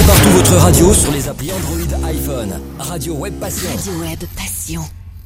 partout votre radio sur les applis Android, iPhone. Radio Web Passion. Radio Web Passion.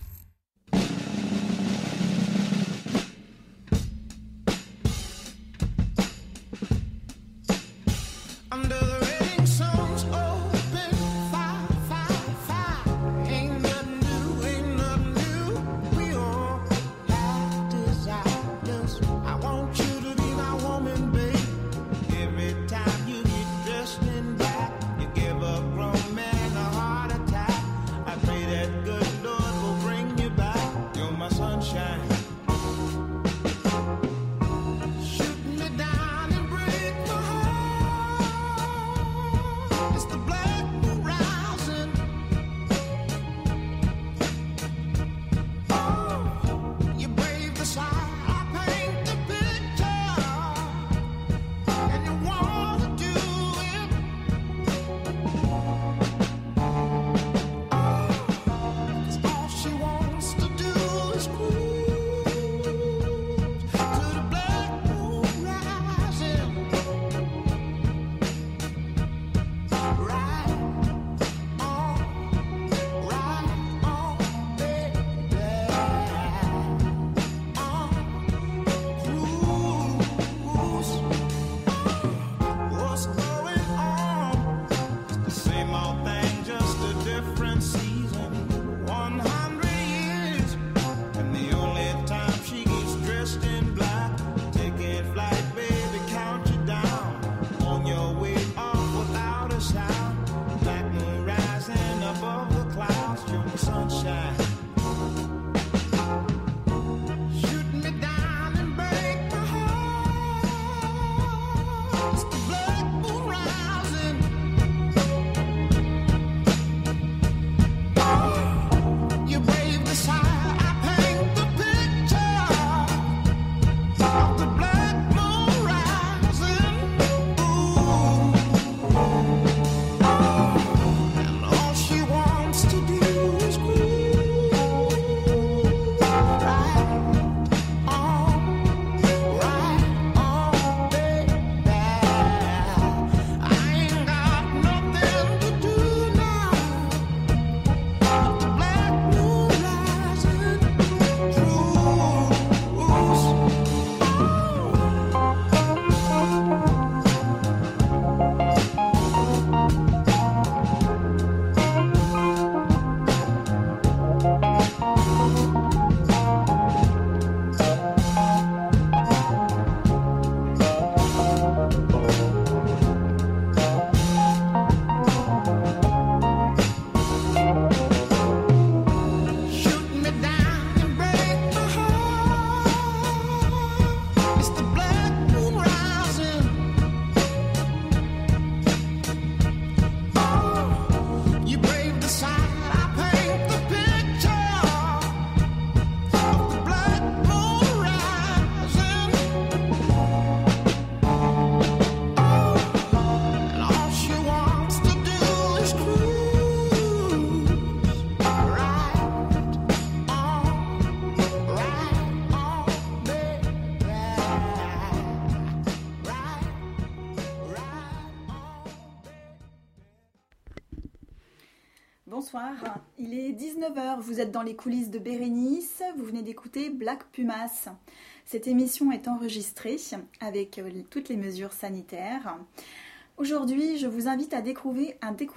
Bonsoir, il est 19h, vous êtes dans les coulisses de Bérénice, vous venez d'écouter Black Pumas. Cette émission est enregistrée avec toutes les mesures sanitaires. Aujourd'hui, je vous invite à découvrir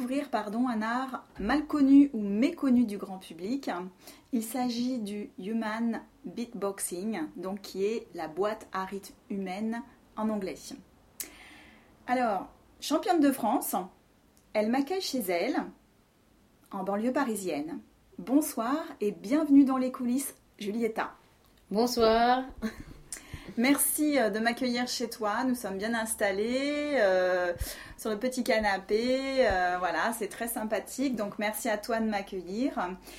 un art mal connu ou méconnu du grand public. Il s'agit du Human Beatboxing, donc qui est la boîte à rythme humaine en anglais. Alors, championne de France, elle m'accueille chez elle, en banlieue parisienne. Bonsoir et bienvenue dans les coulisses, Julieta. Bonsoir. Merci de m'accueillir chez toi. Nous sommes bien installés sur le petit canapé. Voilà, c'est très sympathique. Donc, merci à toi de m'accueillir.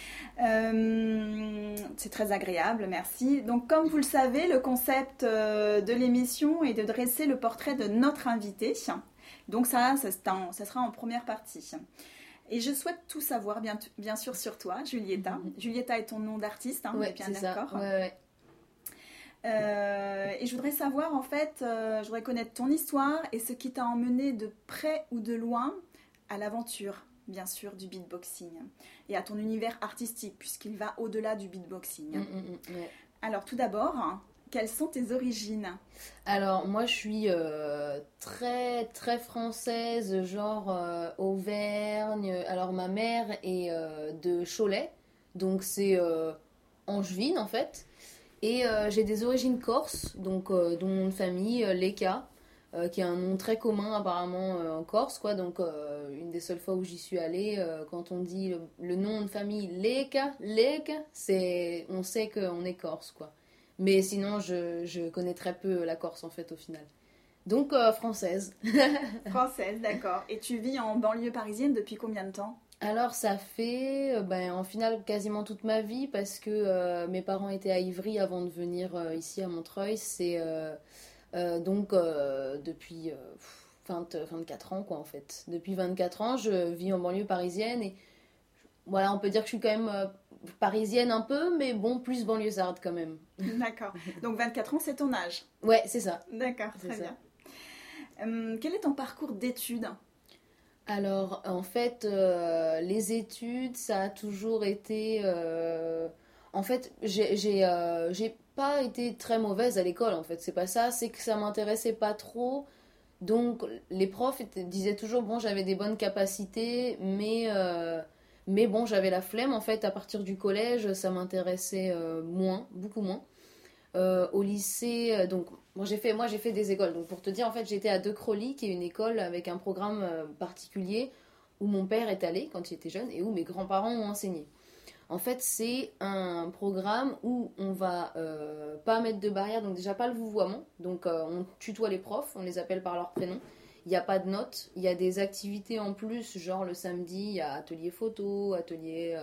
C'est très agréable, merci. Donc, comme vous le savez, le concept de l'émission est de dresser le portrait de notre invité. Donc, ça sera en première partie. Et je souhaite tout savoir, bien sûr, sur toi, Julieta. Julieta est ton nom d'artiste, on est bien d'accord. Ouais. Et je voudrais savoir, en fait, je voudrais connaître ton histoire et ce qui t'a emmené de près ou de loin à l'aventure, bien sûr, du beatboxing et à ton univers artistique, puisqu'il va au-delà du beatboxing. Ouais. Alors, tout d'abord, quelles sont tes origines? Alors, moi, je suis très, très française, genre Auvergne. Alors, ma mère est de Cholet, donc c'est angevine, en fait. Et j'ai des origines corses, donc dont mon nom de famille, Leka, qui est un nom très commun apparemment en Corse, quoi. Donc, une des seules fois où j'y suis allée, quand on dit le nom de famille Leka, on sait qu'on est corse, quoi. Mais sinon, je connais très peu la Corse, en fait, au final. Donc, française. Française, d'accord. Et tu vis en banlieue parisienne depuis combien de temps? Alors, ça fait, en final, quasiment toute ma vie, parce que mes parents étaient à Ivry avant de venir ici à Montreuil. C'est depuis 24 ans, quoi, en fait. Depuis 24 ans, je vis en banlieue parisienne et voilà, on peut dire que je suis quand même parisienne un peu, mais bon, plus banlieusarde quand même. D'accord. Donc 24 ans, c'est ton âge. Ouais, c'est ça. D'accord, C'est très ça. bien. Quel est ton parcours d'études? Alors, en fait, les études, ça a toujours été... En fait, j'ai pas été très mauvaise à l'école, en fait. C'est pas ça, c'est que ça m'intéressait pas trop. Donc, les profs disaient toujours, bon, j'avais des bonnes capacités, mais bon, j'avais la flemme. En fait, à partir du collège, ça m'intéressait moins, beaucoup moins. Au lycée, donc j'ai fait des écoles. Donc pour te dire, en fait, j'étais à De Crolly, qui est une école avec un programme particulier où mon père est allé quand il était jeune et où mes grands-parents ont enseigné. En fait, c'est un programme où on va pas mettre de barrière, donc déjà pas le vouvoiement. Donc on tutoie les profs, on les appelle par leur prénom. Il n'y a pas de notes, il y a des activités en plus, genre le samedi, il y a atelier photo, atelier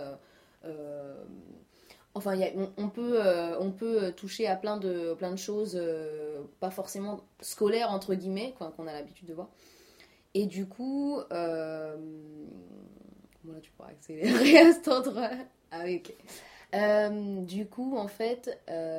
enfin, on peut toucher à plein de choses, pas forcément scolaires, entre guillemets, quoi, qu'on a l'habitude de voir. Et du coup, bon là tu pourras accélérer à cet endroit. Ah oui, ok. Du coup, en fait,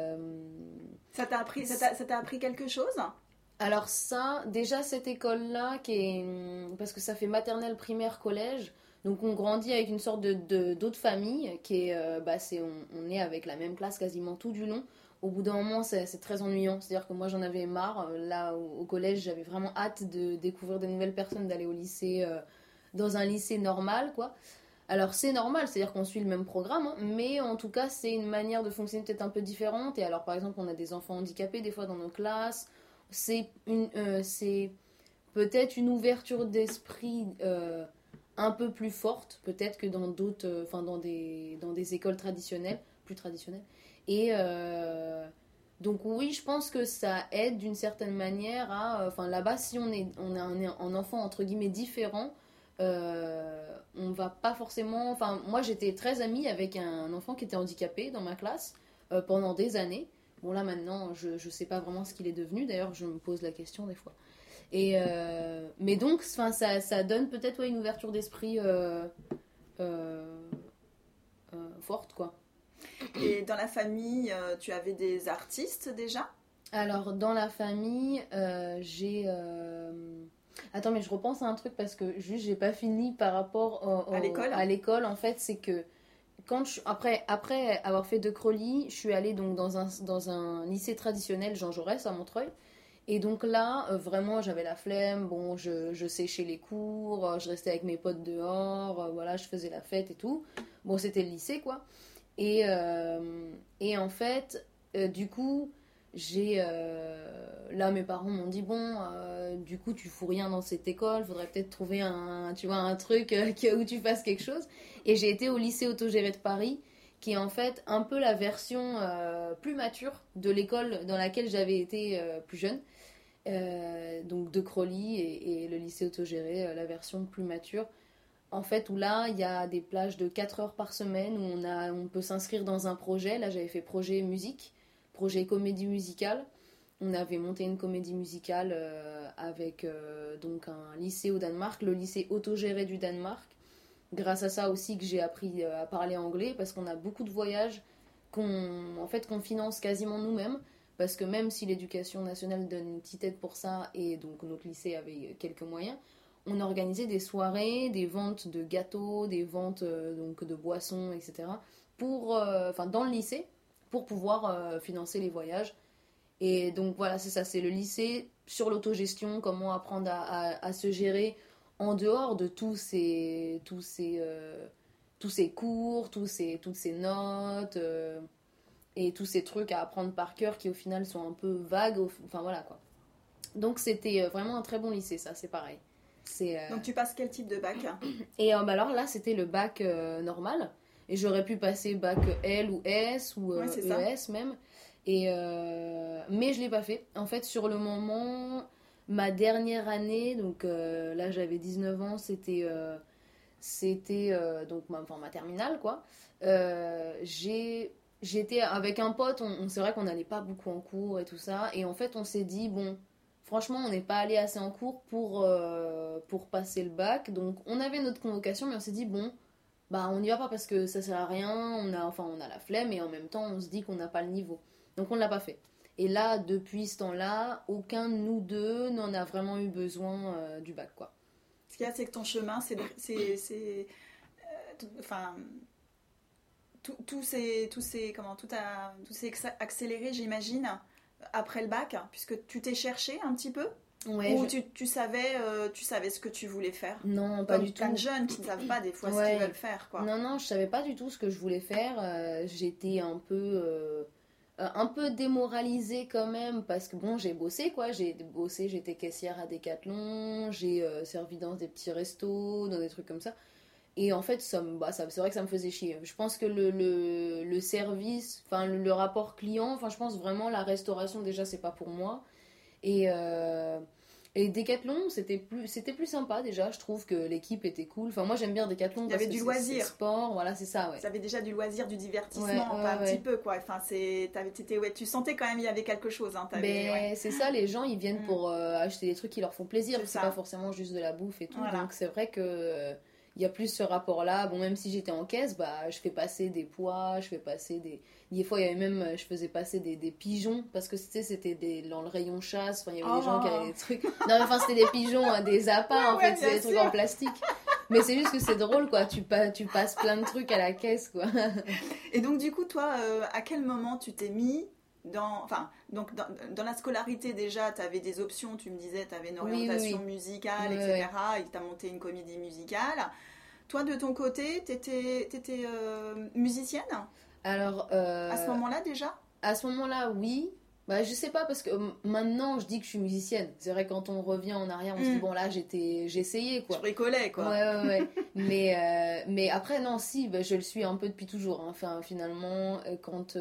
Ça t'a appris quelque chose? alors ça, déjà cette école-là, parce que ça fait maternelle, primaire, collège, donc on grandit avec une sorte d'autre famille, qui est, on est avec la même classe quasiment tout du long. Au bout d'un moment, c'est très ennuyant, c'est-à-dire que moi j'en avais marre. Là, au collège, j'avais vraiment hâte de découvrir de nouvelles personnes, d'aller au lycée, dans un lycée normal, quoi. Alors c'est normal, c'est-à-dire qu'on suit le même programme, hein, mais en tout cas c'est une manière de fonctionner peut-être un peu différente. Et alors par exemple on a des enfants handicapés des fois dans nos classes, c'est peut-être une ouverture d'esprit un peu plus forte, peut-être que dans d'autres, dans des écoles traditionnelles, plus traditionnelles. Et donc oui, je pense que ça aide d'une certaine manière à, là-bas, si on est un enfant entre guillemets différent, on va pas forcément. Enfin, moi j'étais très amie avec un enfant qui était handicapé dans ma classe pendant des années. Bon, là maintenant, je sais pas vraiment ce qu'il est devenu. D'ailleurs, je me pose la question des fois. Mais donc, ça donne peut-être une ouverture d'esprit euh, forte, quoi. Et dans la famille, tu avais des artistes déjà? Alors, dans la famille, j'ai. Attends, mais je repense à un truc parce que juste, j'ai pas fini par rapport À l'école? à l'école. En fait, c'est que après avoir fait De Crolly, je suis allée donc dans un lycée traditionnel Jean Jaurès à Montreuil. Et donc là, vraiment, j'avais la flemme. Bon, je séchais les cours, je restais avec mes potes dehors, voilà, je faisais la fête et tout. Bon, c'était le lycée, quoi. Et en fait, du coup, là, mes parents m'ont dit, bon, du coup, tu fous rien dans cette école, faudrait peut-être trouver un truc où tu fasses quelque chose. Et j'ai été au lycée autogéré de Paris, qui est en fait un peu la version plus mature de l'école dans laquelle j'avais été plus jeune. Donc De Crolly et le lycée autogéré, la version plus mature. En fait, où là, il y a des plages de 4 heures par semaine où on peut s'inscrire dans un projet. Là, j'avais fait projet musique, projet comédie musicale. On avait monté une comédie musicale avec donc un lycée au Danemark, le lycée autogéré du Danemark. Grâce à ça aussi que j'ai appris à parler anglais parce qu'on a beaucoup de voyages qu'on finance quasiment nous-mêmes. Parce que même si l'éducation nationale donne une petite aide pour ça et donc notre lycée avait quelques moyens, on organisait des soirées, des ventes de gâteaux, des ventes donc de boissons, etc. Dans le lycée, pour pouvoir financer les voyages. Et donc voilà, c'est ça, c'est le lycée sur l'autogestion, comment apprendre à se gérer en dehors de tous ces cours, toutes ces notes et tous ces trucs à apprendre par cœur qui au final sont un peu vagues. Enfin voilà quoi. Donc c'était vraiment un très bon lycée, ça, c'est pareil. Donc tu passes quel type de bac? Et alors là, c'était le bac normal. Et j'aurais pu passer bac L ou S ou ES même. Mais je l'ai pas fait. En fait, sur le moment, ma dernière année, donc là j'avais 19 ans, c'était donc ma terminale quoi. J'étais avec un pote, c'est vrai qu'on n'allait pas beaucoup en cours et tout ça. Et en fait, on s'est dit, bon, franchement, on n'est pas allé assez en cours pour passer le bac. Donc, on avait notre convocation, mais on s'est dit, bon, bah, on n'y va pas parce que ça sert à rien. On a la flemme et en même temps, on se dit qu'on n'a pas le niveau. Donc, on ne l'a pas fait. Et là, depuis ce temps-là, aucun de nous deux n'en a vraiment eu besoin du bac, quoi. Ce qu'il y a, c'est que ton chemin, tout s'est accéléré, j'imagine, après le bac, puisque tu t'es cherché un petit peu. Ouais, ou tu savais ce que tu voulais faire? Non, pas du tout. Plein de jeunes qui ne savent pas des fois ce qu'ils veulent faire, quoi. Non, je savais pas du tout ce que je voulais faire. J'étais un peu démoralisée quand même parce que bon, j'ai bossé quoi. J'étais caissière à Decathlon, j'ai servi dans des petits restos, dans des trucs comme ça. Et en fait, c'est vrai que ça me faisait chier. Je pense que le service, enfin le rapport client, enfin je pense vraiment la restauration déjà c'est pas pour moi. Et Decathlon, c'était plus sympa déjà. Je trouve que l'équipe était cool. Enfin moi j'aime bien Decathlon parce que du loisir. C'est sport, voilà c'est ça. Ouais. Tu avais déjà du loisir, du divertissement, un petit peu quoi. Enfin tu sentais quand même il y avait quelque chose. Hein, c'est ça, les gens ils viennent pour acheter des trucs qui leur font plaisir. C'est pas forcément juste de la bouffe et tout. Voilà. Donc c'est vrai que il y a plus ce rapport-là. Bon, même si j'étais en caisse, je fais passer des pois, je fais passer des... Des fois, il y avait même... Je faisais passer des pigeons, parce que c'était dans le rayon chasse. Enfin, il y avait des gens qui avaient des trucs... Non, mais enfin, c'était des pigeons, des appâts, en fait. C'est des trucs en plastique. Mais c'est juste que c'est drôle, quoi. Tu passes plein de trucs à la caisse, quoi. Et donc, du coup, toi, à quel moment tu t'es mis... dans la scolarité déjà, tu avais des options, tu me disais, tu avais une orientation musicale, etc. Et tu as monté une comédie musicale. Toi, de ton côté, tu étais musicienne? Alors, à ce moment-là déjà? À ce moment-là, oui. Je sais pas, parce que maintenant, je dis que je suis musicienne. C'est vrai, quand on revient en arrière, on se dit, bon là, j'ai essayé, quoi. Je bricolais, quoi. Ouais. mais après, non, si, je le suis un peu depuis toujours. Hein. Enfin, finalement, quand...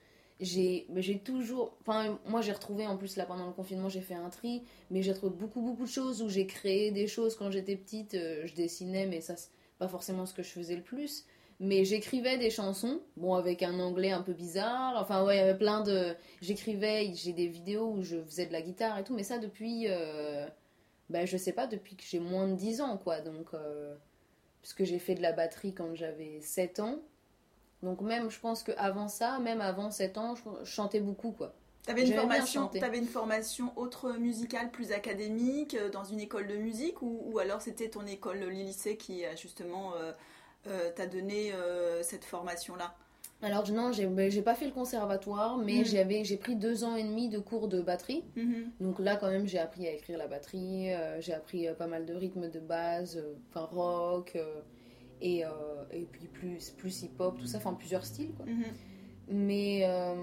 j'ai toujours, enfin moi j'ai retrouvé en plus là pendant le confinement, j'ai fait un tri, mais j'ai retrouvé beaucoup de choses où j'ai créé des choses quand j'étais petite. Je dessinais, mais ça c'est pas forcément ce que je faisais le plus, mais j'écrivais des chansons, bon avec un anglais un peu bizarre, enfin ouais, il y avait plein de, j'ai des vidéos où je faisais de la guitare et tout, mais ça depuis je sais pas, depuis que j'ai moins de 10 ans quoi, donc parce que j'ai fait de la batterie quand j'avais 7 ans. Donc même, je pense qu'avant ça, même avant 7 ans, je chantais beaucoup, quoi. T'avais une formation autre musicale, plus académique, dans une école de musique, ou alors c'était ton école, le lycée, qui justement t'a donné cette formation-là? Alors non, j'ai pas fait le conservatoire, mais j'ai pris 2 ans et demi de cours de batterie. Donc là, quand même, j'ai appris à écrire la batterie, j'ai appris pas mal de rythmes de base, rock... et puis plus hip-hop, tout ça, enfin plusieurs styles quoi. Mais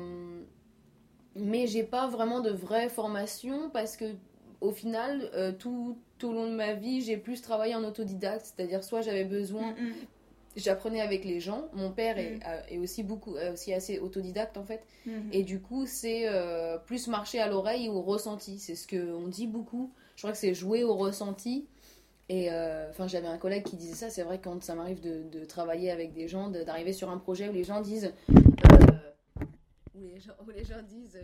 j'ai pas vraiment de vraie formation parce que au final tout au long de ma vie j'ai plus travaillé en autodidacte, c'est-à-dire soit j'avais besoin, j'apprenais avec les gens, mon père est aussi assez autodidacte en fait, et du coup c'est plus marcher à l'oreille ou au ressenti, c'est ce qu'on dit beaucoup, je crois que c'est jouer au ressenti. Et j'avais un collègue qui disait ça, c'est vrai quand ça m'arrive de travailler avec des gens, d'arriver sur un projet où les gens disent où les gens disent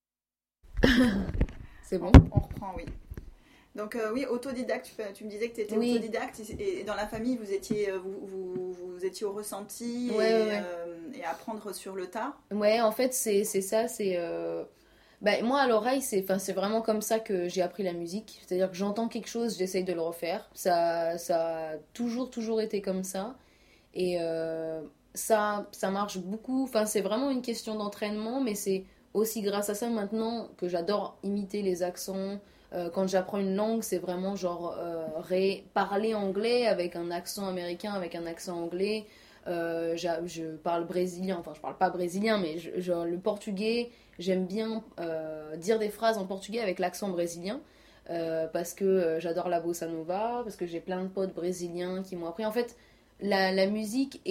c'est bon, on reprend, oui. Donc oui, autodidacte, tu me disais que tu étais autodidacte et dans la famille vous étiez au ressenti et apprendre sur le tas. Ouais, en fait c'est ça, c'est Bah, moi, à l'oreille, c'est vraiment comme ça que j'ai appris la musique. C'est-à-dire que j'entends quelque chose, j'essaye de le refaire. Ça a toujours été comme ça. Et ça marche beaucoup. Enfin, c'est vraiment une question d'entraînement, mais c'est aussi grâce à ça maintenant que j'adore imiter les accents. Quand j'apprends une langue, c'est vraiment genre parler anglais avec un accent américain, avec un accent anglais. Je parle brésilien, enfin je parle pas brésilien, mais genre, le portugais, j'aime bien dire des phrases en portugais avec l'accent brésilien. Parce que j'adore la bossa nova, parce que j'ai plein de potes brésiliens qui m'ont appris. En fait, la musique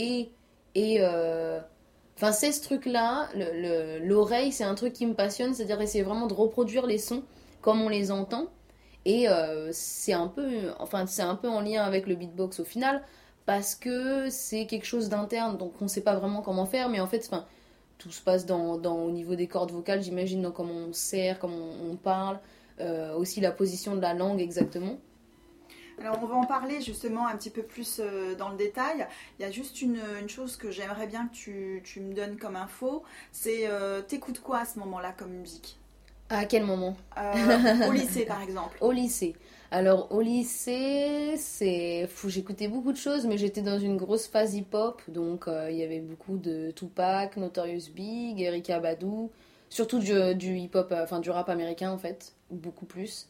enfin, c'est ce truc-là, l'oreille, c'est un truc qui me passionne, c'est-à-dire essayer vraiment de reproduire les sons comme on les entend. Et c'est un peu en lien avec le beatbox au final, parce que c'est quelque chose d'interne, donc on ne sait pas vraiment comment faire, mais en fait, enfin, tout se passe au niveau des cordes vocales, j'imagine, dans comment on serre, comment on parle, aussi la position de la langue exactement. Alors on va en parler justement un petit peu plus dans le détail. Il y a juste une chose que j'aimerais bien que tu me donnes comme info, c'est t'écoutes quoi à ce moment-là comme musique? À quel moment? Au lycée par exemple. Au lycée. Alors au lycée, j'écoutais beaucoup de choses, mais j'étais dans une grosse phase hip-hop, donc il y avait beaucoup de Tupac, Notorious Big, Erykah Badu, surtout du hip-hop, enfin du rap américain en fait, beaucoup plus.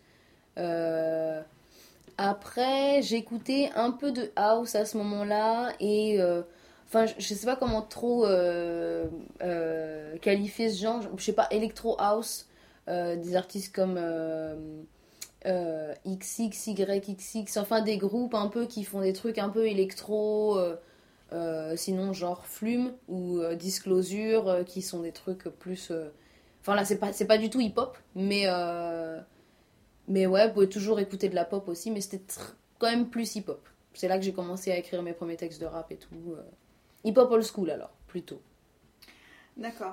Après, j'écoutais un peu de house à ce moment-là et enfin, je sais pas comment trop qualifier ce genre. Je sais pas, electro house, des artistes comme XXYXX, enfin des groupes un peu qui font des trucs un peu électro, sinon genre Flume ou Disclosure, qui sont des trucs plus. Enfin là, c'est pas du tout hip-hop, mais ouais, vous pouvez toujours écouter de la pop aussi, mais c'était quand même plus hip-hop. C'est là que j'ai commencé à écrire mes premiers textes de rap et tout. Hip-hop old school alors, plutôt. D'accord.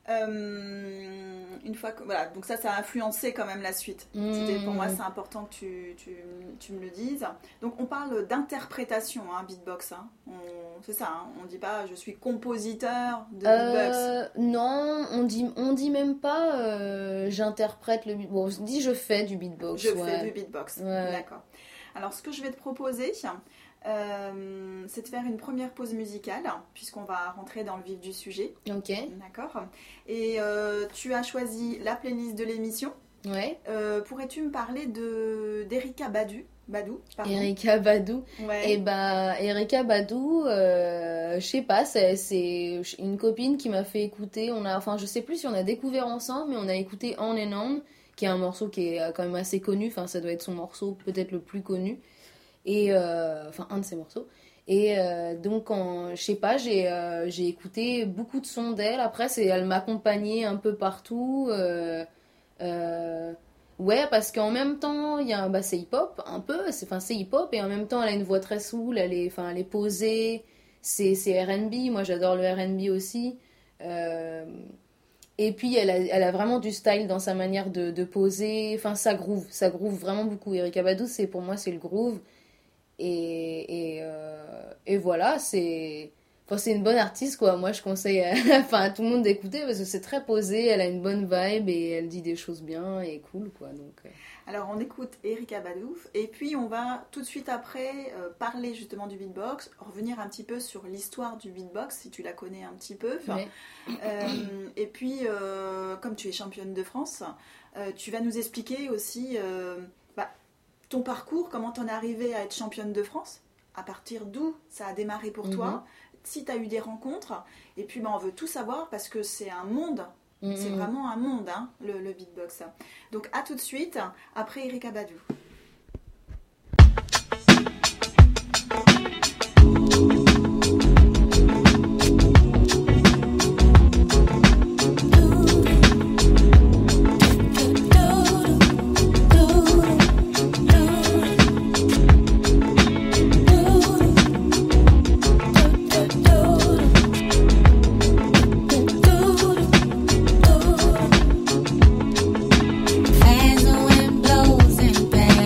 Une fois que voilà, donc ça a influencé quand même la suite. Pour moi, c'est important que tu me le dises. Donc on parle d'interprétation, hein, beatbox. Hein. C'est ça. Hein, on dit pas je suis compositeur de beatbox. Non, on dit même pas j'interprète le beatbox. Bon, on dit je fais du beatbox. Je fais du beatbox. Ouais. D'accord. Alors ce que je vais te proposer, c'est de faire une première pause musicale, puisqu'on va rentrer dans le vif du sujet. Ok. D'accord. Et tu as choisi la playlist de l'émission. Ouais. Pourrais-tu me parler d'Erykah Badu, pardon. Erykah Badu. Ouais. Et bah, Erykah Badu, je sais pas, c'est une copine qui m'a fait écouter. Enfin, je sais plus si on a découvert ensemble, mais on a écouté On and On, qui est un morceau qui est quand même assez connu. Enfin, ça doit être son morceau peut-être le plus connu. Et enfin, un de ses morceaux. Et donc, je sais pas, j'ai écouté beaucoup de sons d'elle. Après, elle m'accompagnait un peu partout. Ouais, parce qu'en même temps, c'est hip-hop, un peu. C'est hip-hop, et en même temps, elle a une voix très soul. Elle est posée. C'est R&B. Moi, j'adore le R&B aussi. Et puis, elle a vraiment du style dans sa manière de poser. Enfin, ça groove vraiment beaucoup. Erykah Badu, pour moi, c'est le groove. Et voilà, c'est une bonne artiste, quoi. Moi, je conseille à tout le monde d'écouter parce que c'est très posé, elle a une bonne vibe et elle dit des choses bien et cool, quoi. Donc, Alors, on écoute Erykah Badu et puis on va tout de suite après parler justement du beatbox, revenir un petit peu sur l'histoire du beatbox, si tu la connais un petit peu. Ouais. Et puis, comme tu es championne de France, tu vas nous expliquer aussi... ton parcours, comment t'en es arrivée à être championne de France, à partir d'où ça a démarré pour toi, si t'as eu des rencontres, et puis on veut tout savoir parce que c'est un monde, c'est vraiment un monde, hein, le beatbox. Donc à tout de suite, après Erykah Badu. As the wind blows and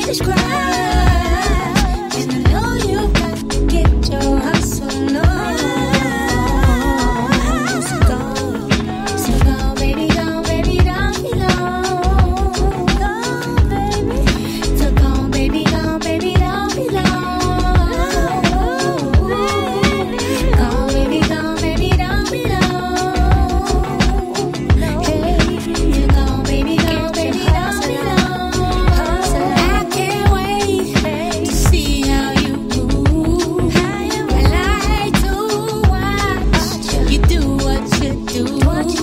always cry. And I know you got to get your hustle on. So go, baby, go, baby, don't be long. Go, baby. So go, baby, don't be long. Go, baby, don't be long. Hey, you go, baby, don't be long. I can't wait to see how you move. I like to watch you do what you do.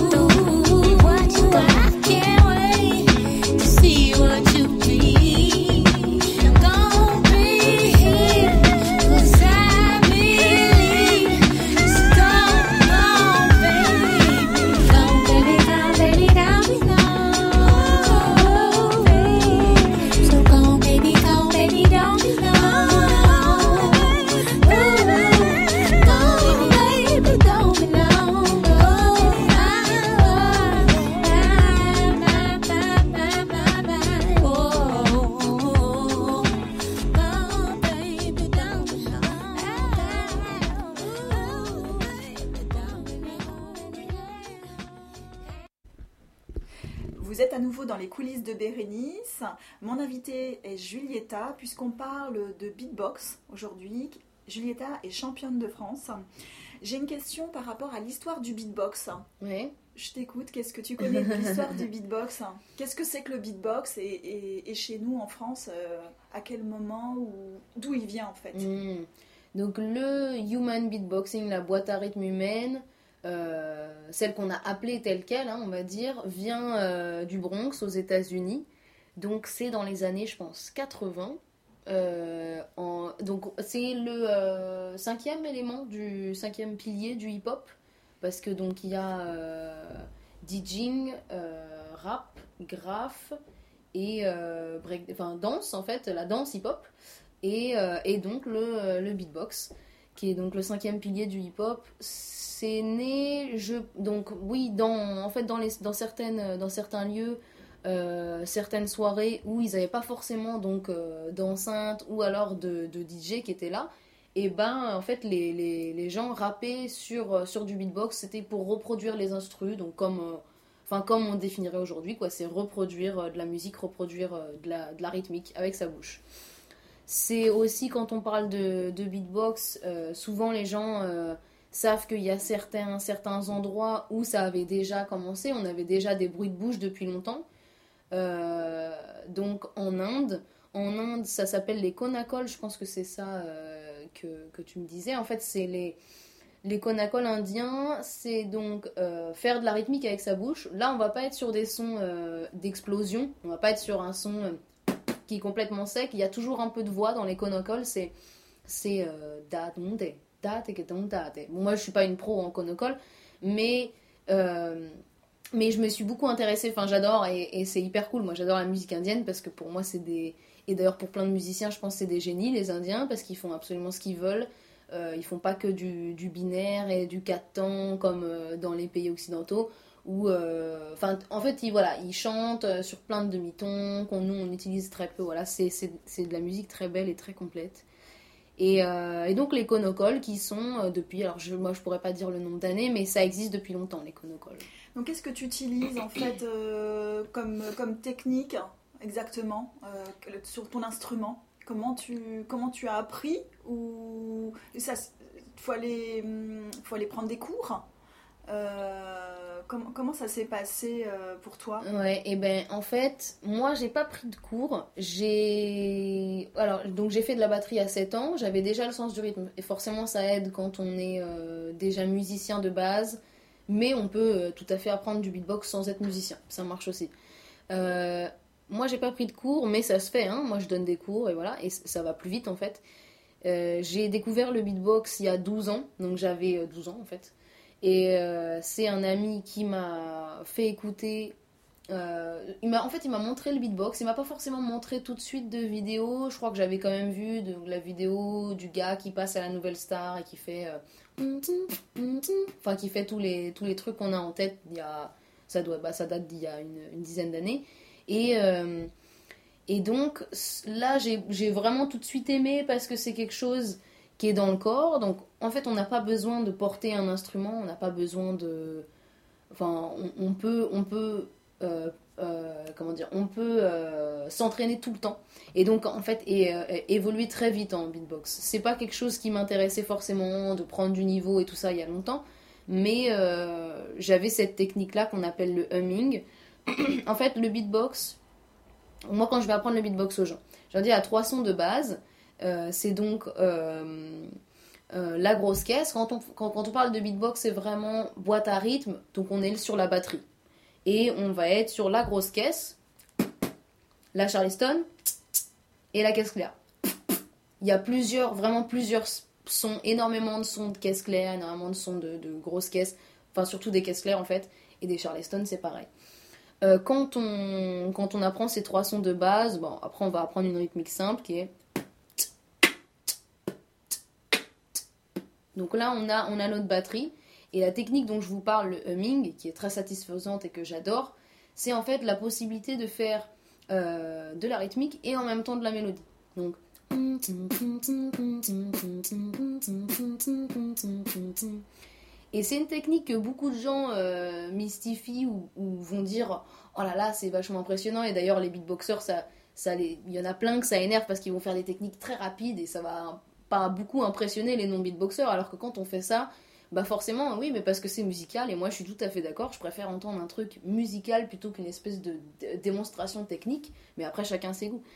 I can't wait to see what you be. I'm gonna be here 'cause I believe. So go, baby, don't be long. So go, baby, don't be long. Go, baby, don't be long. Vous êtes à nouveau dans les coulisses de Bérénice. Mon invitée est Julieta, puisqu'on parle de beatbox aujourd'hui. Julieta est championne de France. J'ai une question par rapport à l'histoire du beatbox. Ouais. Je t'écoute, qu'est-ce que tu connais de l'histoire du beatbox? Qu'est-ce que c'est que le beatbox et chez nous en France, à quel moment ou d'où il vient en fait? Donc le human beatboxing, la boîte à rythme humaine, celle qu'on a appelée telle quelle, on va dire, vient du Bronx aux États-Unis. Donc c'est dans les années, je pense, 80. Donc c'est le cinquième élément du cinquième pilier du hip-hop. Parce que donc il y a DJing, rap, graphe et danse en fait, la danse hip-hop et donc le beatbox qui est donc le cinquième pilier du hip-hop. C'est né, donc oui, dans certains lieux, certaines soirées où ils n'avaient pas forcément donc d'enceinte ou alors de DJ qui étaient là. Et en fait les gens rappaient sur du beatbox, c'était pour reproduire les instrus, donc comme on définirait aujourd'hui, quoi, c'est reproduire de la musique, reproduire de la rythmique avec sa bouche. C'est aussi quand on parle de beatbox, souvent les gens savent qu'il y a certains endroits où ça avait déjà commencé, on avait déjà des bruits de bouche depuis longtemps. Donc en Inde, ça s'appelle les konakols, je pense que c'est ça que tu me disais. En fait, c'est les konakols indiens, c'est donc faire de la rythmique avec sa bouche. Là, on va pas être sur des sons d'explosion, on va pas être sur un son qui est complètement sec. Il y a toujours un peu de voix dans les konakols, c'est da donde, da te donde. Bon, moi, je suis pas une pro en konakol, mais je me suis beaucoup intéressée, j'adore et c'est hyper cool. Moi, j'adore la musique indienne parce que pour moi, c'est des... Et d'ailleurs, pour plein de musiciens, je pense que c'est des génies, les Indiens, parce qu'ils font absolument ce qu'ils veulent. Ils font pas que du binaire et du 4 temps comme dans les pays occidentaux. Où, en fait, ils chantent sur plein de demi-tons, nous, on utilise très peu. Voilà, c'est de la musique très belle et très complète. Et donc, les konakols qui sont depuis... Alors, moi, je pourrais pas dire le nombre d'années, mais ça existe depuis longtemps, les konakols. Donc, qu'est-ce que tu utilises, en fait, comme technique exactement sur ton instrument? Comment tu as appris? Ou ça, faut aller prendre des cours? Comment ça s'est passé pour toi? Ouais, et en fait, moi j'ai pas pris de cours. J'ai fait de la batterie à 7 ans, j'avais déjà le sens du rythme. Et forcément ça aide quand on est déjà musicien de base, mais on peut tout à fait apprendre du beatbox sans être musicien, ça marche aussi. Moi j'ai pas pris de cours, mais ça se fait, Moi je donne des cours et voilà, et ça va plus vite en fait. J'ai découvert le beatbox il y a 12 ans, donc j'avais 12 ans en fait. Et c'est un ami qui m'a fait écouter. Il m'a montré le beatbox. Il m'a pas forcément montré tout de suite de vidéo. Je crois que j'avais quand même vu la vidéo du gars qui passe à la Nouvelle Star et qui fait, qui fait tous les trucs qu'on a en tête. Ça date d'il y a une dizaine d'années. Et donc là, j'ai vraiment tout de suite aimé parce que c'est quelque chose qui est dans le corps. Donc en fait, on n'a pas besoin de porter un instrument, on n'a pas besoin de... Enfin, comment dire, on peut s'entraîner tout le temps. Et donc en fait, évoluer très vite en beatbox. C'est pas quelque chose qui m'intéressait forcément de prendre du niveau et tout ça il y a longtemps. Mais j'avais cette technique-là qu'on appelle le humming. En fait, le beatbox... Moi, quand je vais apprendre le beatbox aux gens, je leur dis à 3 sons de base. C'est donc la grosse caisse. Quand on parle de beatbox, c'est vraiment boîte à rythme. Donc, on est sur la batterie. Et on va être sur la grosse caisse, la charleston et la caisse claire. Il y a vraiment plusieurs sons, énormément de sons de caisse claire, énormément de sons de grosses caisses. Enfin, surtout des caisses claires, en fait. Et des charleston, c'est pareil. Quand on apprend ces 3 sons de base, bon, après on va apprendre une rythmique simple qui est... Donc là on a notre batterie, et la technique dont je vous parle, le humming, qui est très satisfaisante et que j'adore, c'est en fait la possibilité de faire de la rythmique et en même temps de la mélodie. Donc... Et c'est une technique que beaucoup de gens mystifient ou vont dire « Oh là là, c'est vachement impressionnant ». Et d'ailleurs, les beatboxers, il y en a plein que ça énerve parce qu'ils vont faire des techniques très rapides et ça va pas beaucoup impressionner les non-beatboxers. Alors que quand on fait ça, bah forcément, oui, mais parce que c'est musical. Et moi, je suis tout à fait d'accord. Je préfère entendre un truc musical plutôt qu'une espèce de démonstration technique. Mais après, chacun ses goûts.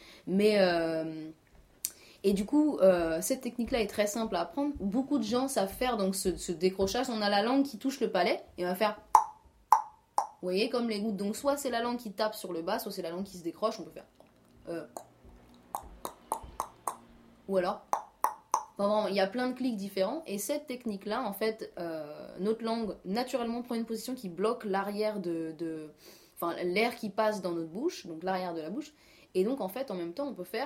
Et du coup, cette technique-là est très simple à apprendre. Beaucoup de gens savent faire donc ce décrochage. On a la langue qui touche le palais et on va faire... Vous voyez, comme les gouttes. Donc soit c'est la langue qui tape sur le bas, soit c'est la langue qui se décroche. On peut faire... Ou alors... Enfin, vraiment, il y a plein de clics différents. Et cette technique-là, en fait, notre langue, naturellement, prend une position qui bloque l'arrière Enfin, l'air qui passe dans notre bouche, donc l'arrière de la bouche. Et donc, en fait, en même temps, on peut faire...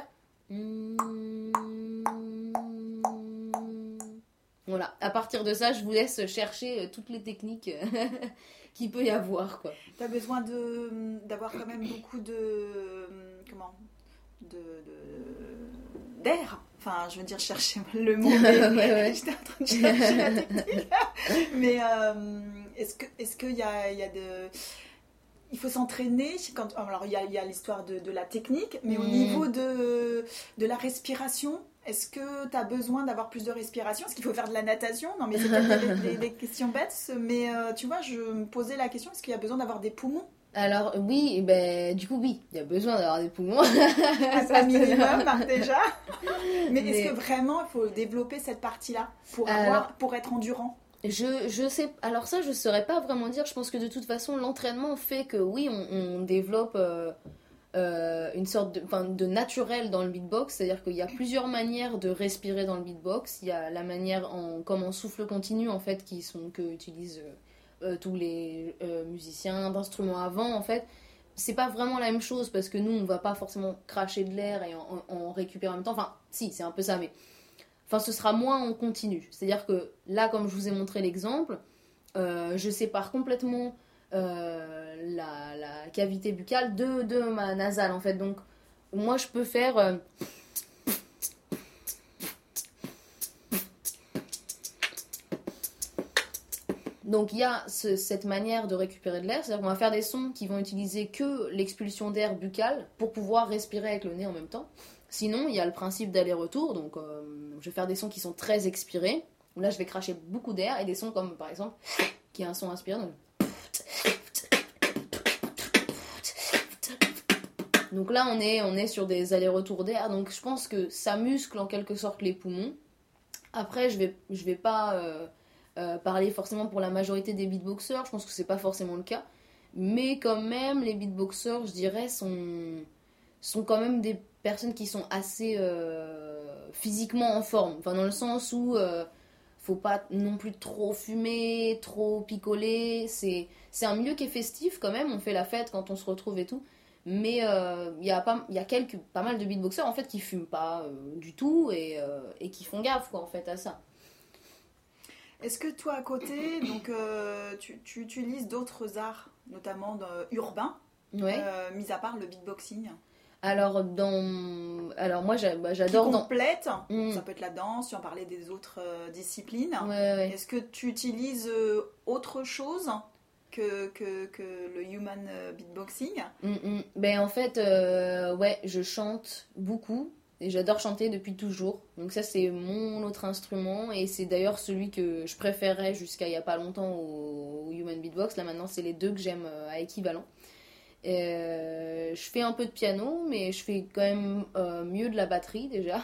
Voilà, à partir de ça, je vous laisse chercher toutes les techniques qu'il peut y avoir, quoi. T'as besoin d'avoir quand même beaucoup d'air. Enfin, je veux dire, chercher le mot. Ouais. J'étais en train de chercher la technique. Mais est-ce qu'il y a il faut s'entraîner alors il y a l'histoire de la technique, mais au niveau de la respiration, est-ce que tu as besoin d'avoir plus de respiration? Est-ce qu'il faut faire de la natation? Non, mais c'est peut-être des questions bêtes, mais tu vois, je me posais la question, est-ce qu'il y a besoin d'avoir des poumons? Alors oui, du coup oui, il y a besoin d'avoir des poumons. Un minimum déjà. Mais est-ce que vraiment il faut développer cette partie-là pour être endurant? Je sais, alors ça je saurais pas vraiment dire. Je pense que de toute façon l'entraînement fait que oui, on développe une sorte de naturel dans le beatbox. C'est-à-dire qu'il y a plusieurs manières de respirer dans le beatbox. Il y a la manière comme en souffle continu en fait que utilisent tous les musiciens d'instruments avant en fait. C'est pas vraiment la même chose parce que nous on va pas forcément cracher de l'air et en récupérer en même temps. Enfin si, c'est un peu ça, mais ce sera moins en continu. C'est-à-dire que là, comme je vous ai montré l'exemple, je sépare complètement la cavité buccale de ma nasale, en fait. Donc, moi, je peux faire... Donc, il y a cette manière de récupérer de l'air. C'est-à-dire qu'on va faire des sons qui vont utiliser que l'expulsion d'air buccale pour pouvoir respirer avec le nez en même temps. Sinon, il y a le principe d'aller-retour, donc je vais faire des sons qui sont très expirés, où là je vais cracher beaucoup d'air, et des sons comme par exemple, qui est un son inspiré, donc là on est sur des allers-retours d'air, donc je pense que ça muscle en quelque sorte les poumons. Après je vais pas parler forcément pour la majorité des beatboxers, je pense que c'est pas forcément le cas, mais quand même les beatboxers, je dirais, sont quand même des personnes qui sont assez physiquement en forme, enfin dans le sens où faut pas non plus trop fumer, trop picoler, c'est un milieu qui est festif quand même, on fait la fête quand on se retrouve et tout, mais il y a pas mal de beatboxers en fait qui fument pas du tout et qui font gaffe quoi en fait à ça. Est-ce que toi à côté, donc tu utilises d'autres arts, notamment urbains, Ouais. mis à part le beatboxing? Alors, moi, Qui j'adore complète, Mm. ça peut être la danse, tu en parlais des autres disciplines. Ouais. Est-ce que tu utilises autre chose que le human beatboxing? Ben, en fait, ouais, je chante beaucoup. Et j'adore chanter depuis toujours. Donc ça, c'est mon autre instrument. Et c'est d'ailleurs celui que je préférais jusqu'à il n'y a pas longtemps au Human Beatbox. Là, maintenant, c'est les deux que j'aime à équivalent. Je fais un peu de piano, mais je fais quand même mieux de la batterie, déjà.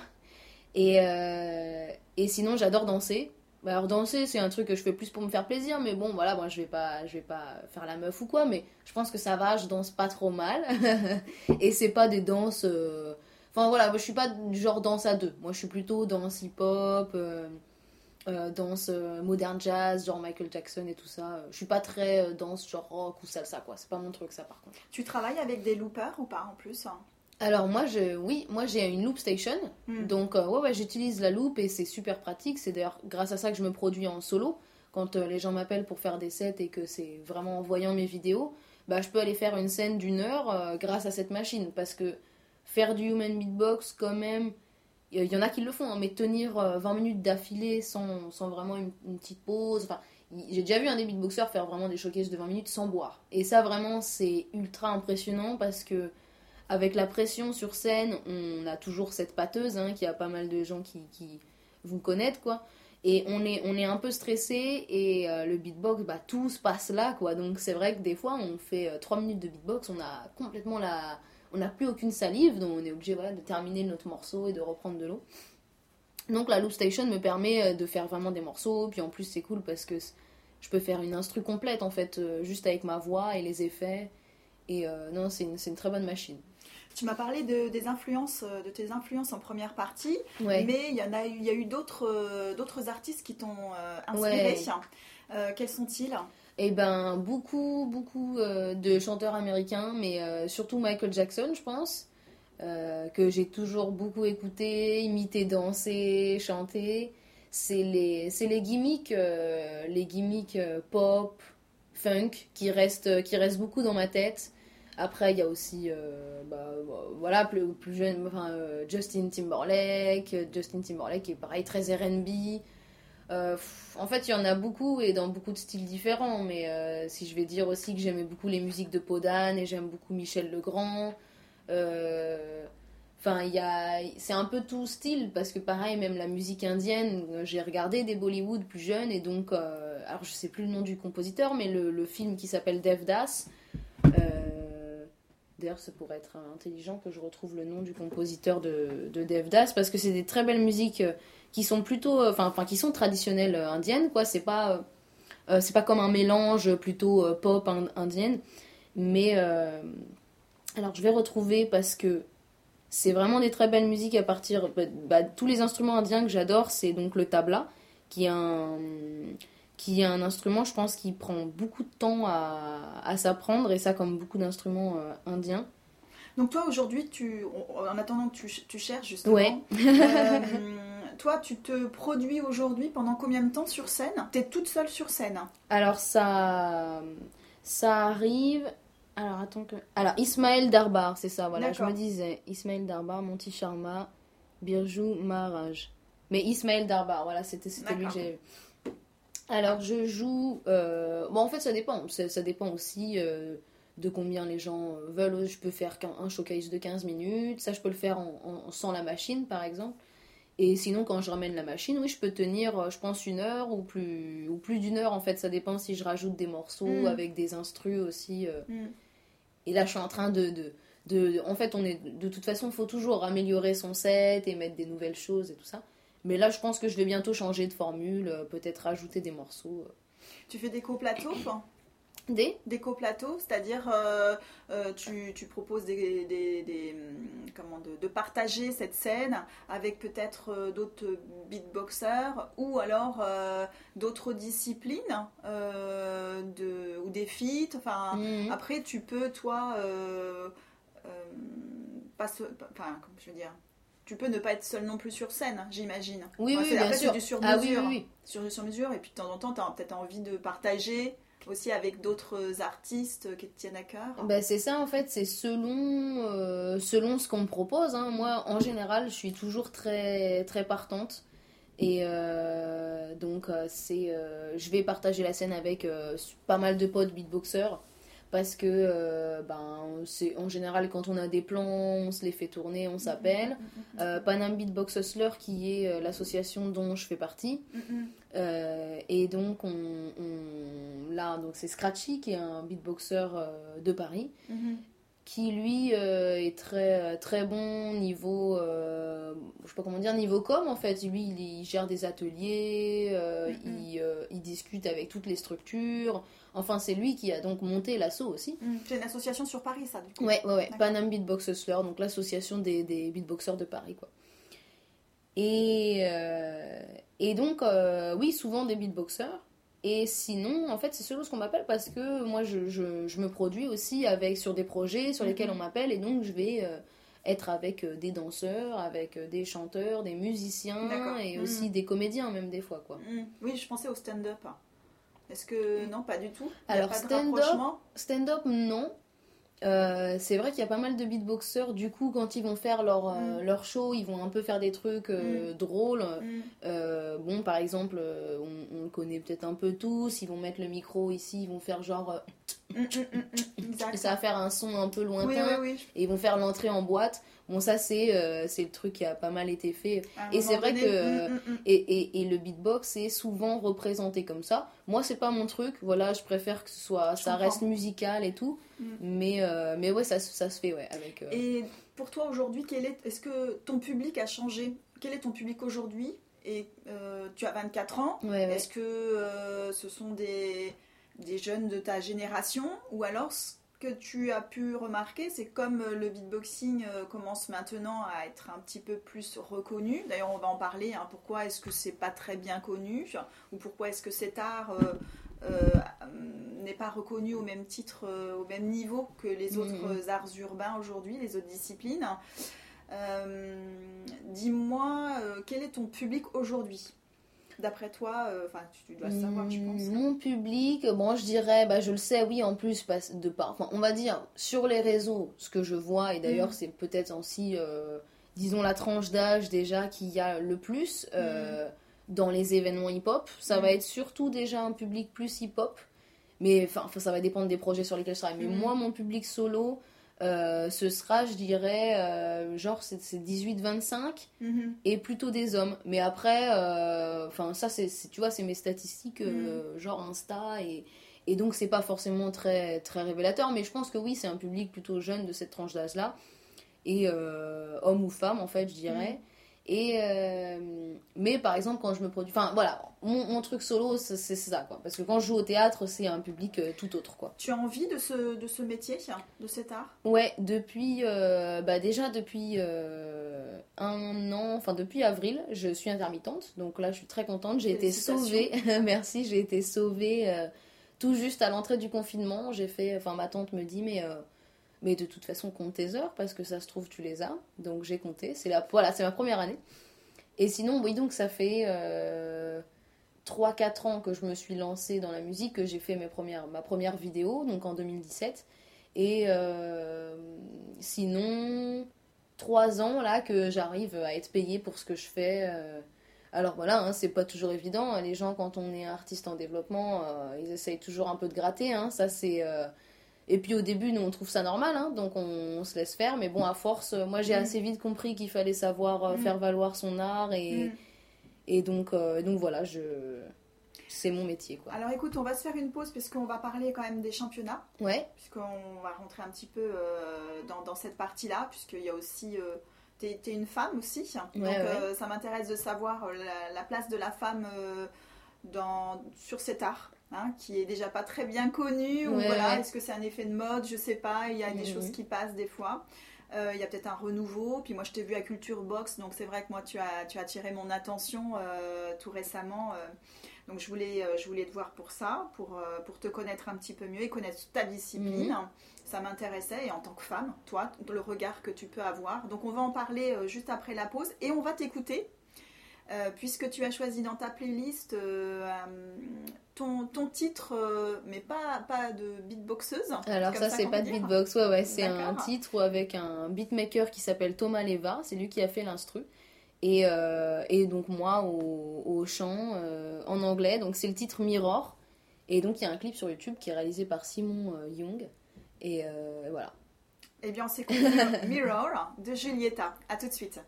Et sinon, j'adore danser. Bah, alors, danser, c'est un truc que je fais plus pour me faire plaisir. Mais bon, voilà, moi, je vais pas faire la meuf ou quoi. Mais je pense que ça va, je danse pas trop mal. Et c'est pas des danses... Enfin voilà, moi, je suis pas du genre danse à deux. Moi je suis plutôt danse hip-hop, danse modern jazz, genre Michael Jackson et tout ça. Je suis pas très danse genre rock ou salsa quoi. C'est pas mon truc ça par contre. Tu travailles avec des loopers ou pas en plus? Alors moi j'ai une loop station. Donc ouais j'utilise la loop et c'est super pratique. C'est d'ailleurs grâce à ça que je me produis en solo. Quand les gens m'appellent pour faire des sets et que c'est vraiment en voyant mes vidéos, bah je peux aller faire une scène d'1 heure grâce à cette machine parce que faire du human beatbox quand même, il y en a qui le font, hein, mais tenir 20 minutes d'affilée sans vraiment une petite pause. Enfin, j'ai déjà vu un des beatboxers faire vraiment des showcases de 20 minutes sans boire. Et ça vraiment c'est ultra impressionnant parce que avec la pression sur scène, on a toujours cette pâteuse, hein, qui a pas mal de gens qui vous connaissent quoi. Et on est un peu stressé et le beatbox, bah tout se passe là quoi. Donc c'est vrai que des fois on fait 3 minutes de beatbox, on a complètement on n'a plus aucune salive, donc on est obligé de terminer notre morceau et de reprendre de l'eau. Donc la loop station me permet de faire vraiment des morceaux, puis en plus c'est cool parce que je peux faire une instru complète en fait, juste avec ma voix et les effets. Et non, c'est une très bonne machine. Tu m'as parlé de tes influences en première partie, Ouais. mais il y a eu d'autres artistes qui t'ont inspiré. Ouais. Quels sont-ils? Et ben beaucoup de chanteurs américains, mais surtout Michael Jackson, je pense, que j'ai toujours beaucoup écouté, imité, dansé, chanté. C'est les gimmicks, pop, funk qui restent beaucoup dans ma tête. Après, il y a aussi, voilà, plus jeune, enfin, Justin Timberlake qui est pareil, très R&B. En fait, il y en a beaucoup et dans beaucoup de styles différents, mais si je vais dire aussi que j'aimais beaucoup les musiques de Podane et j'aime beaucoup Michel Legrand. Enfin, c'est un peu tout style parce que pareil, même la musique indienne, j'ai regardé des Bollywood plus jeunes et donc, alors je sais plus le nom du compositeur, mais le film qui s'appelle Devdas. D'ailleurs, ça pourrait être intelligent que je retrouve le nom du compositeur de Devdas parce que c'est des très belles musiques qui sont plutôt, enfin qui sont traditionnelles indiennes quoi. C'est pas comme un mélange plutôt pop indienne, mais alors je vais retrouver parce que c'est vraiment des très belles musiques à partir tous les instruments indiens que j'adore, c'est donc le tabla qui est un instrument, je pense, qui prend beaucoup de temps à s'apprendre, et ça comme beaucoup d'instruments indiens. Donc toi, aujourd'hui, en attendant que tu cherches justement, Ouais. toi, tu te produis aujourd'hui pendant combien de temps sur scène? T'es toute seule sur scène? Alors ça arrive... Alors Ismaël Darbar, c'est ça, voilà. D'accord. Je me disais, Ismaël Darbar, Monty Sharma, Birju Maharaj. Mais Ismaël Darbar, voilà, c'était lui que j'ai... Alors je joue... Bon, en fait, ça dépend. Ça dépend aussi de combien les gens veulent. Je peux faire un showcase de 15 minutes. Ça, je peux le faire sans la machine, par exemple. Et sinon, quand je ramène la machine, oui, je peux tenir, je pense, 1 heure ou plus d'1 heure. En fait, ça dépend si je rajoute des morceaux avec des instrus aussi. Et là, je suis en train en fait, de toute façon, il faut toujours améliorer son set et mettre des nouvelles choses et tout ça. Mais là, je pense que je vais bientôt changer de formule, peut-être rajouter des morceaux. Tu fais des coplateaux? Des coplateaux, c'est-à-dire tu proposes de partager cette scène avec peut-être d'autres beatboxers ou alors d'autres disciplines ou des feats. Enfin, après, tu peux, toi, tu peux ne pas être seul non plus sur scène, j'imagine. Oui, bien sûr. C'est du sur-mesure. Oui. Sur-mesure, et puis de temps en temps, tu as peut-être envie de partager aussi avec d'autres artistes qui te tiennent à cœur? Ben, c'est ça en fait, c'est selon ce qu'on me propose, hein. Moi en général je suis toujours très, très partante et donc je vais partager la scène avec pas mal de potes beatboxers parce que c'est en général quand on a des plans on se les fait tourner, on s'appelle. Panam Beatbox Hustler qui est l'association dont je fais partie. Et donc là donc c'est Scratchy qui est un beatboxer de Paris qui lui est très très bon niveau je sais pas comment dire, niveau com en fait. Lui il gère des ateliers, il discute avec toutes les structures, enfin c'est lui qui a donc monté l'asso aussi. C'est une association sur Paris ça du coup? Ouais. Panam Beatbox Hustler, donc l'association des beatboxers de Paris quoi. Et donc, oui, souvent des beatboxers. Et sinon, en fait, c'est selon ce qu'on m'appelle parce que moi, je me produis aussi sur des projets sur lesquels on m'appelle. Et donc, je vais être avec des danseurs, avec des chanteurs, des musiciens et aussi des comédiens, même des fois, quoi. Oui, je pensais au stand-up. Est-ce que... Non, pas du tout? Alors, stand-up, non. C'est vrai qu'il y a pas mal de beatboxers, du coup quand ils vont faire leur show, ils vont un peu faire des trucs drôles. Bon, par exemple, on le connaît peut-être un peu tous, ils vont mettre le micro ici, ils vont faire genre et ça va faire un son un peu lointain et ils vont faire l'entrée en boîte. Bon, ça c'est le truc qui a pas mal été fait et c'est vrai que et le beatbox est souvent représenté comme ça. Moi c'est pas mon truc, voilà, je préfère que ça reste musical et tout. Mais ouais, ça se fait, ouais, avec... Et pour toi, aujourd'hui, est-ce que ton public a changé? Quel est ton public aujourd'hui? Et tu as 24 ans. Ouais. Est-ce que ce sont des jeunes de ta génération? Ou alors, ce que tu as pu remarquer, c'est comme le beatboxing commence maintenant à être un petit peu plus reconnu. D'ailleurs, on va en parler. Pourquoi est-ce que c'est pas très bien connu? Ou pourquoi est-ce que cet art... n'est pas reconnu au même titre, au même niveau que les autres arts urbains aujourd'hui, les autres disciplines. Dis-moi, quel est ton public aujourd'hui? D'après toi, tu dois le savoir, je pense. Mon public, bon, je dirais, je le sais, oui, en plus, on va dire, sur les réseaux, ce que je vois, et d'ailleurs, c'est peut-être aussi, disons, la tranche d'âge déjà qu'il y a le plus dans les événements hip-hop. Ça va être surtout déjà un public plus hip-hop. Mais ça va dépendre des projets sur lesquels je travaille. Mais moi, mon public solo, ce sera, je dirais, genre, c'est 18-25 et plutôt des hommes. Mais après, ça, tu vois, c'est mes statistiques, genre Insta. Et donc, c'est pas forcément très, très révélateur. Mais je pense que oui, c'est un public plutôt jeune de cette tranche d'âge-là. Et homme ou femme, en fait, je dirais. Mais par exemple quand je me produis, voilà, mon truc solo c'est ça quoi, parce que quand je joue au théâtre c'est un public tout autre quoi. Tu as envie de ce métier, de cet art? Ouais, depuis déjà depuis un an, depuis avril je suis intermittente, donc là je suis très contente, j'ai été sauvée. Merci, j'ai été sauvée tout juste à l'entrée du confinement. Ma tante me dit mais de toute façon, compte tes heures, parce que ça se trouve, tu les as. Donc j'ai compté. C'est ma première année. Et sinon, oui, donc ça fait 3-4 ans que je me suis lancée dans la musique, que j'ai fait ma première vidéo, donc en 2017. Et sinon, 3 ans, là, que j'arrive à être payée pour ce que je fais. Alors voilà, c'est pas toujours évident. Les gens, quand on est artiste en développement, ils essayent toujours un peu de gratter. Ça, c'est... Et puis au début, nous, on trouve ça normal, donc on se laisse faire. Mais bon, à force, moi, j'ai assez vite compris qu'il fallait savoir faire valoir son art. Et donc voilà, c'est mon métier, quoi. Alors écoute, on va se faire une pause parce qu'on va parler quand même des championnats. Ouais. Puisqu'on va rentrer un petit peu dans cette partie-là, puisqu'il y a aussi... T'es une femme aussi. Donc ça m'intéresse de savoir la place de la femme sur cet art. Qui est déjà pas très bien connu, ou est-ce que c'est un effet de mode, je sais pas, il y a des choses qui passent des fois, il y a peut-être un renouveau, puis moi je t'ai vu à Culture Box, donc c'est vrai que moi tu as attiré mon attention tout récemment, donc je voulais te voir pour ça, pour te connaître un petit peu mieux et connaître ta discipline, ça m'intéressait, et en tant que femme, toi, le regard que tu peux avoir, donc on va en parler juste après la pause, et on va t'écouter. Puisque tu as choisi dans ta playlist ton titre, mais pas de beatboxeuse. Alors comme ça c'est qu'on pas peut de dire. beatbox, ouais, c'est un D'accord. titre avec un beatmaker qui s'appelle Thomas Leva, c'est lui qui a fait l'instru. Et donc moi au chant en anglais, donc c'est le titre Mirror. Et donc il y a un clip sur YouTube qui est réalisé par Simon Young. Et voilà. Eh bien, on s'écoute Mirror de Julieta. À tout de suite.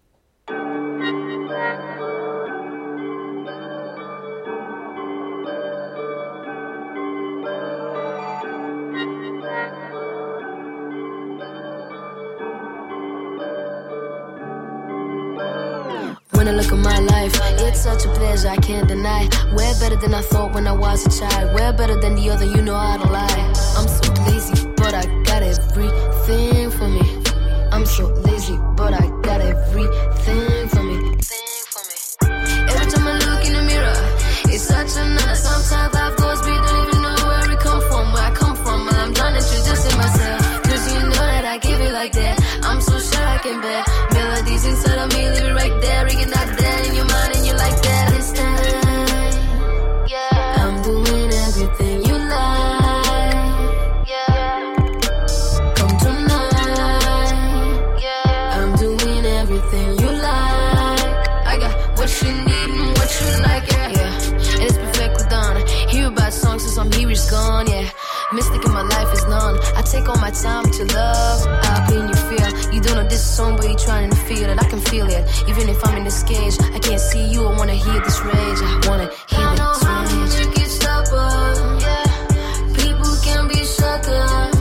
When I look at my life, it's such a pleasure I can't deny. We're better than I thought when I was a child. We're better than the other, you know I don't lie. I'm so lazy, but I got everything for me. I'm so lazy, but I got everything for me. Every time I look in the mirror, it's such an honor. Sometimes life goes, we don't even know where it come from, where I come from. I'm done introducing myself, cause you know that I give it like that. I'm so sure I can bear melodies inside of me, leave it right there, ringing out there in your mind, and you like that. This time, yeah, I'm doing everything you like. Yeah, come tonight. Yeah, I'm doing everything you like. I got what you need and what you like. Yeah, and it's perfectly done. Hear about songs since I'm here, it's gone. Yeah. Mystic in my life is none. I take all my time to love. How can you feel? You don't know this song, but you're trying to feel it. I can feel it. Even if I'm in this cage, I can't see you. I wanna hear this rage. I wanna hear this rage. You can stop us. Yeah. People can be shut up.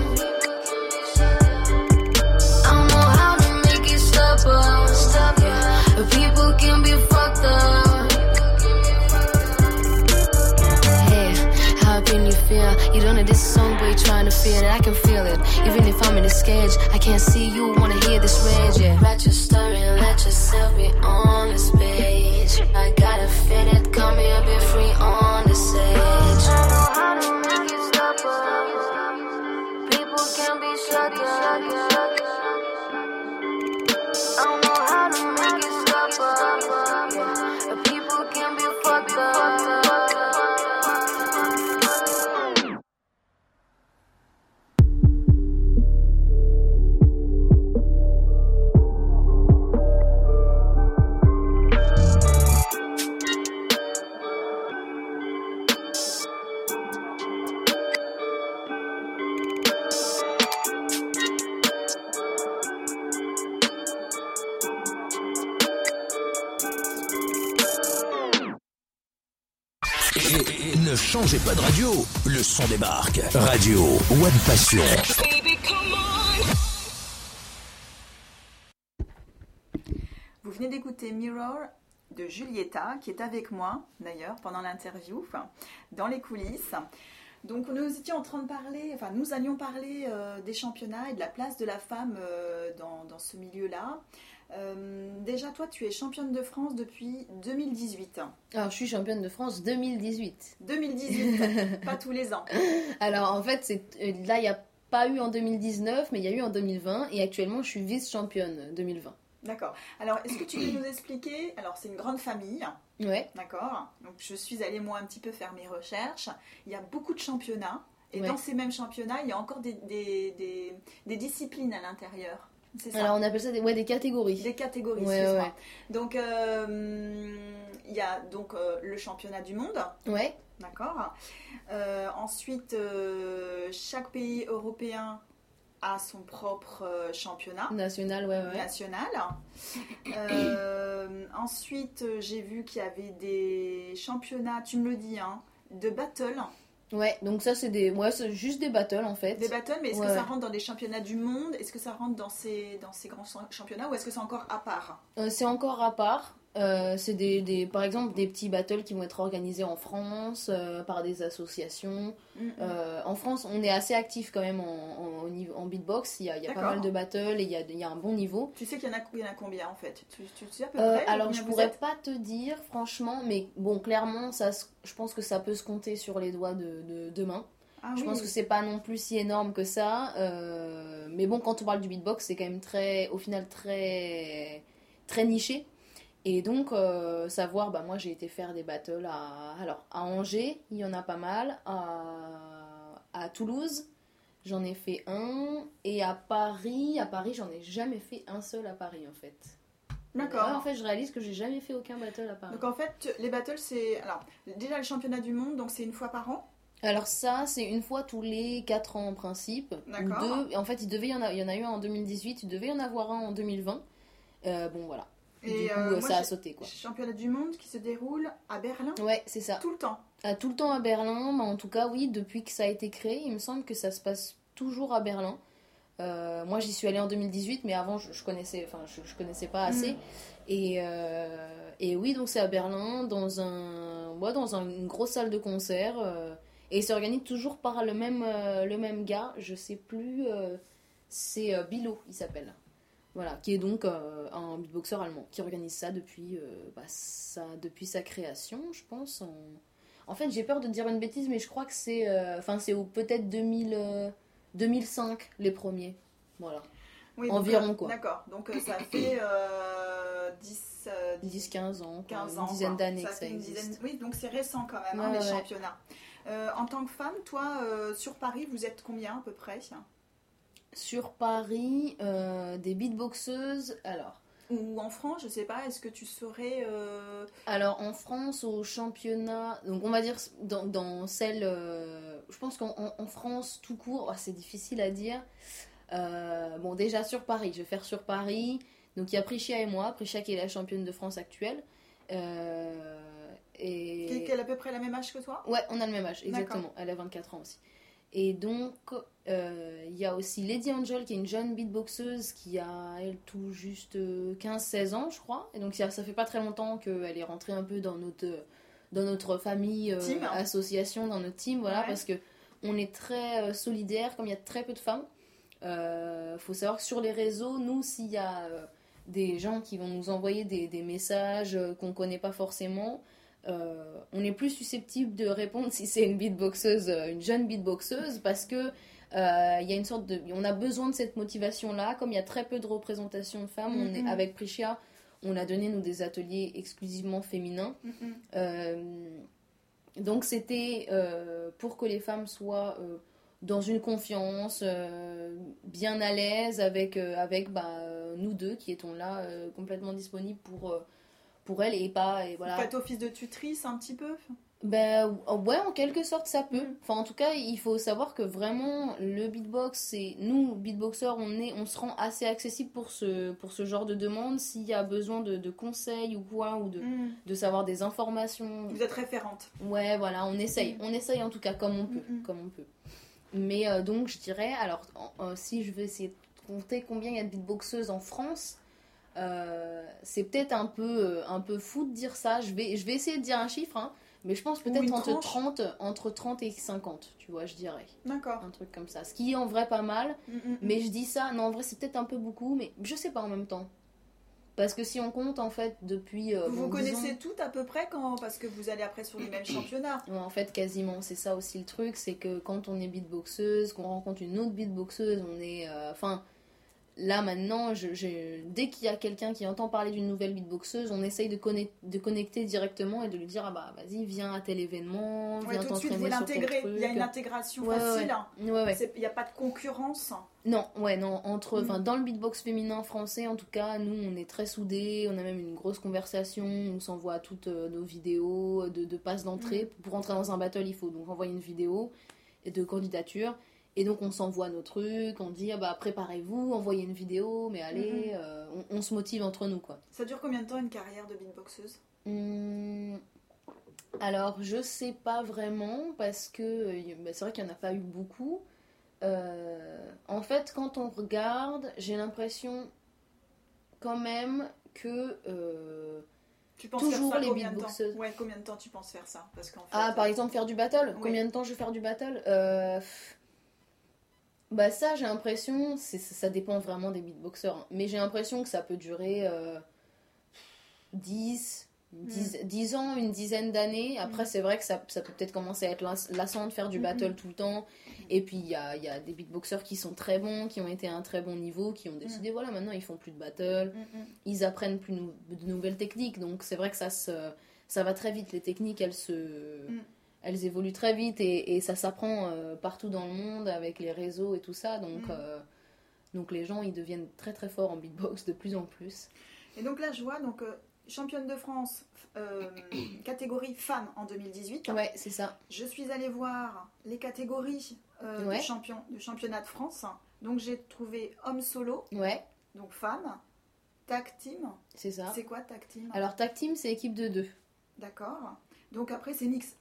I don't know how to make it stop us. Yeah. People can be fucked up. How can you feel? You don't know this song, but you're trying to feel it. I can feel it. Even if I'm in this cage, I can't see you. Wanna hear this rage, yeah. Write your story and let yourself be on this page. I gotta fit it. Come here, be free on the stage. I know how to make it stop us. People can be shut up. I don't know how to make it stop us. Yeah. People can be fucked up. Et ne changez pas de radio, le son débarque. Radio One Passion. Vous venez d'écouter Mirror de Julieta, qui est avec moi, d'ailleurs, pendant l'interview, dans les coulisses. Donc, nous étions en train de parler, nous allions parler des championnats et de la place de la femme dans ce milieu-là. Déjà, toi, tu es championne de France depuis 2018. Alors je suis championne de France 2018. 2018, pas tous les ans. Alors en fait, là il n'y a pas eu en 2019, mais il y a eu en 2020. Et actuellement, je suis vice-championne 2020. D'accord. Alors, est-ce que tu peux nous expliquer? Alors, c'est une grande famille. Ouais. D'accord. Donc, je suis allée, moi, un petit peu faire mes recherches. Il y a beaucoup de championnats. Et Ouais. dans ces mêmes championnats, il y a encore des disciplines à l'intérieur. C'est ça? Alors on appelle ça des catégories. Des catégories, Ouais, excuse-moi. ouais. Donc, il y a donc le championnat du monde. Ouais. D'accord. Ensuite, chaque pays européen a son propre championnat National, ouais. national. Ensuite, j'ai vu qu'il y avait des championnats, tu me le dis, hein, de battle. Ouais, donc ça c'est c'est juste des battles en fait. Des battles, mais est-ce que Ouais. ça rentre dans les championnats du monde? Est-ce que ça rentre dans ces grands championnats ou est-ce que c'est encore à part? C'est encore à part. C'est par exemple des petits battles qui vont être organisés en France par des associations. En France, on est assez actif quand même en beatbox. Il y a pas D'accord. mal de battles et il y a un bon niveau. Tu sais qu'il y en a combien en fait? Tu sais à peu près Alors combien je vous pourrais êtes? pas te dire franchement, mais bon clairement je pense que ça peut se compter sur les doigts de deux mains. Ah Je oui. pense que c'est pas non plus si énorme que ça. Mais bon, quand on parle du beatbox, c'est quand même au final très, très niché. Et donc, savoir, moi j'ai été faire des battles à Angers, il y en a pas mal, à Toulouse, j'en ai fait un, et à Paris, j'en ai jamais fait un seul à Paris en fait. D'accord. Ouais, en fait, je réalise que j'ai jamais fait aucun battle à Paris. Donc en fait, les battles, c'est... Alors, déjà le championnat du monde, donc c'est une fois par an. Alors ça, c'est une fois tous les 4 ans en principe. D'accord. Ou deux. En fait, il y en a eu un en 2018, il devait y en avoir un en 2020. Bon, voilà. Et du coup, moi, ça a sauté, quoi. Championnat du monde qui se déroule à Berlin. Ouais, c'est ça. Tout le temps. Tout le temps à Berlin, mais en tout cas, oui, depuis que ça a été créé, il me semble que ça se passe toujours à Berlin. Moi, j'y suis allée en 2018, mais avant, je connaissais pas assez. Et oui, donc c'est à Berlin, dans une grosse salle de concert. Et ça organise toujours par le même gars, je sais plus, c'est Bilo, il s'appelle. Voilà, qui est donc un beatboxer allemand, qui organise ça depuis sa création, je pense. En fait, j'ai peur de dire une bêtise, mais je crois que c'est peut-être 2005 les premiers. Voilà. Oui, Environ, donc, quoi. D'accord, donc ça fait 10-15 ans, 15 une ans, dizaine quoi. d'années Ça que ça fait une existe. dizaine... Oui, donc c'est récent quand même, Ouais, les ouais. championnats. En tant que femme, toi, sur Paris, vous êtes combien à peu près? Sur Paris, des beatboxeuses, Ou en France, je sais pas, est-ce que tu saurais... alors en France, au championnat, donc on va dire dans celle, je pense qu'en France tout court, c'est difficile à dire. Bon, déjà sur Paris, je vais faire sur Paris. Donc il y a Prichia et moi, Prichia qui est la championne de France actuelle. Qui a à peu près la même âge que toi? Ouais, on a le même âge, exactement. D'accord. Elle a 24 ans aussi. Et donc, il y a aussi Lady Angel, qui est une jeune beatboxeuse qui a, elle, tout juste 15-16 ans, je crois. Et donc, ça fait pas très longtemps qu'elle est rentrée un peu dans notre famille, Team. association, dans notre team, voilà, Ouais. parce que on est très solidaires, comme il y a très peu de femmes. Faut savoir que sur les réseaux, nous, s'il y a des gens qui vont nous envoyer des messages qu'on connaît pas forcément, on est plus susceptible de répondre si c'est une beatboxeuse, une jeune beatboxeuse, parce que il y a une sorte de, on a besoin de cette motivation là, comme il y a très peu de représentation de femmes. On est avec Prichia, on a donné nous des ateliers exclusivement féminins. Donc c'était pour que les femmes soient dans une confiance, bien à l'aise avec nous deux qui étions là complètement disponibles pour elle et voilà. Vous faites office de tutrice un petit peu? Ouais, en quelque sorte ça peut. Enfin, en tout cas, il faut savoir que vraiment le beatbox, c'est nous beatboxers, on se rend assez accessible pour ce genre de demande. S'il y a besoin de conseils ou quoi, ou de savoir des informations. Vous êtes référente? Ouais, voilà, on essaye en tout cas comme on peut. Mais donc je dirais, alors si je veux essayer de compter combien il y a de beatboxeuses en France. C'est peut-être un peu fou de dire ça. Je vais essayer de dire un chiffre, hein, mais je pense peut-être entre 30 et 50, tu vois, je dirais. D'accord. Un truc comme ça. Ce qui est en vrai pas mal, mais je dis ça, non, en vrai c'est peut-être un peu beaucoup, mais je sais pas en même temps. Parce que si on compte en fait depuis... vous connaissez toutes à peu près parce que vous allez après sur les mêmes championnats? Ouais, en fait quasiment, c'est ça aussi le truc, c'est que quand on est beatboxeuse, qu'on rencontre une autre beatboxeuse, on est... Là maintenant, dès qu'il y a quelqu'un qui entend parler d'une nouvelle beatboxeuse, on essaye de connecter directement et de lui dire ah bah vas-y viens à tel événement, viens tout de suite vous t'entraîner sur tel l'intégrer. truc. Il y a une intégration Ouais, facile. Ouais. Il n'y a pas de concurrence. Non, dans le beatbox féminin français en tout cas, nous on est très soudés, on a même une grosse conversation, on s'envoie toutes nos vidéos de passes d'entrée. Pour entrer dans un battle, il faut donc envoyer une vidéo de candidature. Et donc on s'envoie nos trucs, on dit préparez-vous, envoyez une vidéo, mais allez, on se motive entre nous quoi. Ça dure combien de temps une carrière de beatboxeuse? Alors je sais pas vraiment parce que c'est vrai qu'il n'y en a pas eu beaucoup. En fait quand on regarde, j'ai l'impression quand même que tu penses toujours faire ça les combien de beatboxeuses. temps? Ouais, combien de temps tu penses faire ça? Parce qu'en fait, par exemple faire du battle, oui. Combien de temps je vais faire du battle? Ça j'ai l'impression, ça dépend vraiment des beatboxers, hein. Mais j'ai l'impression que ça peut durer 10, 10 ans, une dizaine d'années. Après, c'est vrai que ça peut peut-être commencer à être lassant de faire du battle tout le temps. Et puis, il y a des beatboxers qui sont très bons, qui ont été à un très bon niveau, qui ont décidé, voilà, maintenant, ils font plus de battle. Ils apprennent plus de nouvelles techniques. Donc, c'est vrai que ça va très vite. Les techniques, elles évoluent très vite. Et ça s'apprend partout dans le monde avec les réseaux et tout ça. Donc, les gens, ils deviennent très, très forts en beatbox de plus en plus. Et donc là, je vois... championne de France, catégorie femmes en 2018. Ouais, c'est ça. Je suis allée voir les catégories de championnat de France. Donc j'ai trouvé homme solo, donc femme, tag team. C'est ça. C'est quoi tag team? Alors tag team, c'est équipe de 2. D'accord. Donc après c'est mix.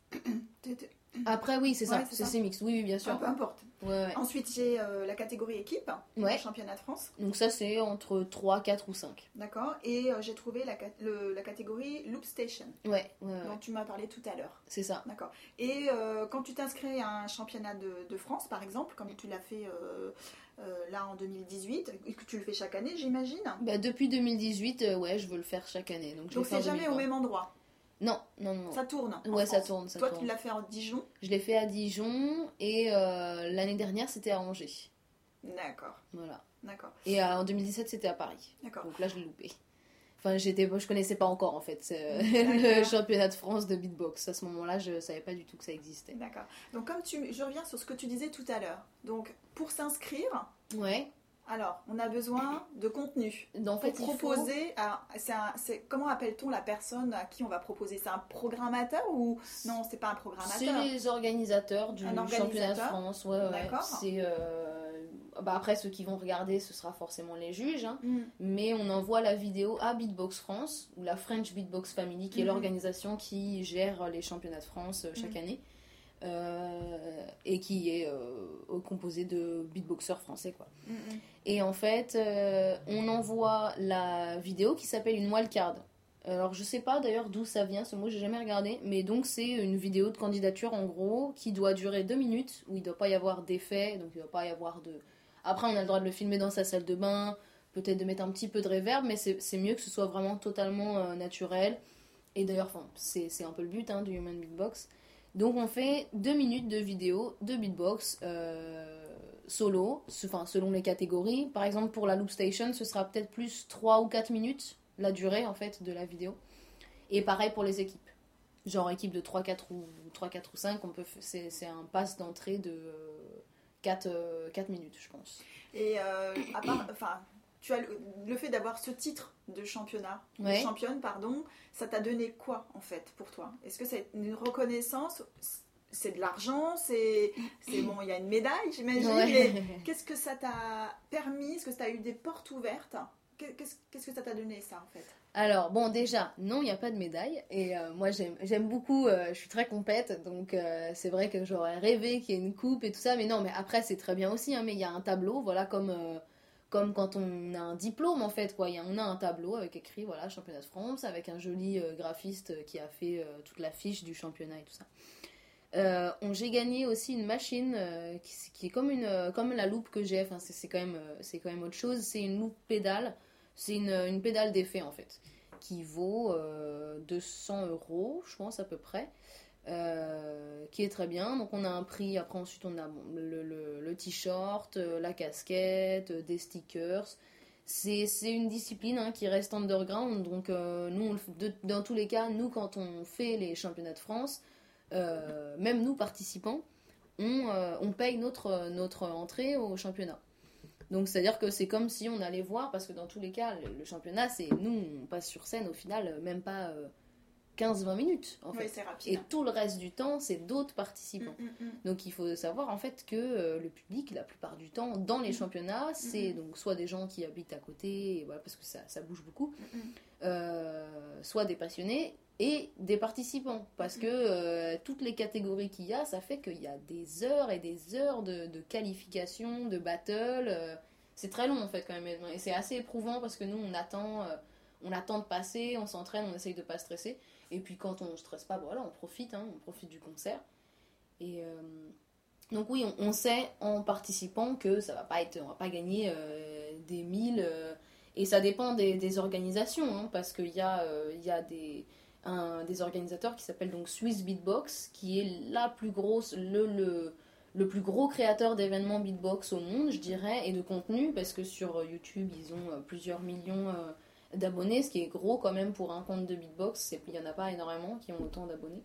Après oui, c'est ça, Ouais, c'est mix. Oui, bien sûr. Peu importe. Ouais. Ensuite j'ai la catégorie équipe, championnat de France. Donc ça c'est entre 3, 4 ou 5. D'accord. Et j'ai trouvé la catégorie Loop Station. Ouais. Dont tu m'as parlé tout à l'heure. C'est ça. D'accord. Et quand tu t'inscris à un championnat de France, par exemple, comme tu l'as fait là en 2018, et que tu le fais chaque année, j'imagine. Bah, depuis 2018, je veux le faire chaque année. Donc c'est jamais au même endroit. Non. Ça tourne. Ouais, ça tourne. Toi, tu l'as fait en Dijon. Je l'ai fait à Dijon et l'année dernière, c'était à Angers. D'accord. Voilà. D'accord. Et en 2017, c'était à Paris. D'accord. Donc là, je l'ai loupé. Enfin, je connaissais pas encore en fait le championnat de France de beatbox. À ce moment-là, je savais pas du tout que ça existait. D'accord. Donc je reviens sur ce que tu disais tout à l'heure. Donc pour s'inscrire, alors on a besoin de contenu. En fait, proposer. Comment appelle-t-on la personne à qui on va proposer? C'est un programmateur ou non? C'est pas un programmateur. C'est les organisateurs du championnat de France. D'accord. C'est après ceux qui vont regarder, ce sera forcément les juges, mais on envoie la vidéo à Beatbox France ou la French Beatbox Family, qui est l'organisation qui gère les championnats de France chaque année. Et qui est composée de beatboxers français quoi. Et en fait on envoie la vidéo qui s'appelle une wildcard. Alors je sais pas d'ailleurs d'où ça vient ce mot, j'ai jamais regardé, mais donc c'est une vidéo de candidature en gros qui doit durer 2 minutes, où il doit pas y avoir d'effet, donc il doit pas y avoir de... Après on a le droit de le filmer dans sa salle de bain, peut-être de mettre un petit peu de reverb, mais c'est mieux que ce soit vraiment totalement naturel. Et d'ailleurs c'est un peu le but du Human Beatbox. Donc on fait 2 minutes de vidéo de beatbox solo, selon les catégories. Par exemple pour la Loop Station, ce sera peut-être plus 3 ou 4 minutes la durée en fait de la vidéo. Et pareil pour les équipes. Genre équipe de 3, 4 ou 5, c'est un pass d'entrée de 4 minutes je pense. Et à part, tu as le fait d'avoir ce titre de championne, ça t'a donné quoi en fait pour toi? Est-ce que c'est une reconnaissance? C'est de l'argent? C'est bon, il y a une médaille j'imagine, mais qu'est-ce que ça t'a permis? Est-ce que ça a eu des portes ouvertes? Qu'est-ce que ça t'a donné ça en fait? Alors bon, déjà non, il n'y a pas de médaille, et moi j'aime beaucoup, je suis très compète, donc c'est vrai que j'aurais rêvé qu'il y ait une coupe et tout ça, mais non, mais après c'est très bien aussi, mais il y a un tableau, voilà, comme quand on a un diplôme en fait, quoi. On a un tableau avec écrit championnat de France, avec un joli graphiste qui a fait toute la fiche du championnat et tout ça. J'ai gagné aussi une machine qui est comme la loupe que j'ai, enfin c'est quand même autre chose, c'est une loupe pédale, c'est une pédale d'effet en fait, qui vaut 200 € je pense à peu près. Qui est très bien. Donc on a un prix, après ensuite on a le t-shirt, la casquette, des stickers. C'est une discipline qui reste underground, donc nous dans tous les cas, nous quand on fait les championnats de France, même nous participants, on paye notre entrée au championnat. Donc c'est à dire que c'est comme si on allait voir, parce que dans tous les cas le championnat, c'est nous on passe sur scène au final même pas 15-20 minutes en fait. Oui, c'est rapide. Et tout le reste du temps c'est d'autres participants. Donc il faut savoir en fait que le public la plupart du temps dans les championnats c'est donc soit des gens qui habitent à côté, et voilà, parce que ça bouge beaucoup, soit des passionnés et des participants, parce que toutes les catégories qu'il y a, ça fait qu'il y a des heures et des heures de qualification, de battle, c'est très long en fait quand même, et c'est assez éprouvant parce que nous on attend de passer, on s'entraîne, on essaye de pas stresser, et puis quand on stresse pas, voilà, on profite du concert. Et donc oui, on sait en participant que ça va pas être, on va pas gagner des 1000, et ça dépend des organisations, parce qu'il y a des organisateurs qui s'appelle donc Swiss Beatbox, qui est la plus grosse, le plus gros créateur d'événements beatbox au monde, je dirais, et de contenu, parce que sur YouTube, ils ont plusieurs millions d'abonnés, ce qui est gros quand même pour un compte de beatbox. Il n'y en a pas énormément qui ont autant d'abonnés.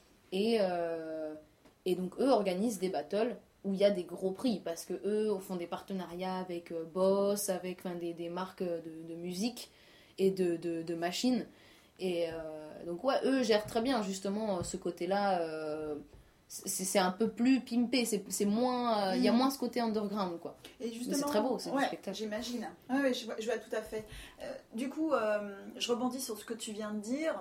Et donc, eux organisent des battles où il y a des gros prix, parce que eux font des partenariats avec Boss, avec des marques de musique et de machines. Et donc, ouais, eux gèrent très bien, justement, ce côté-là. C'est un peu plus pimpé, c'est moins, il y a moins ce côté underground, quoi. Et justement, c'est très beau, c'est un spectacle. J'imagine. Ouais, je vois tout à fait. Du coup, je rebondis sur ce que tu viens de dire.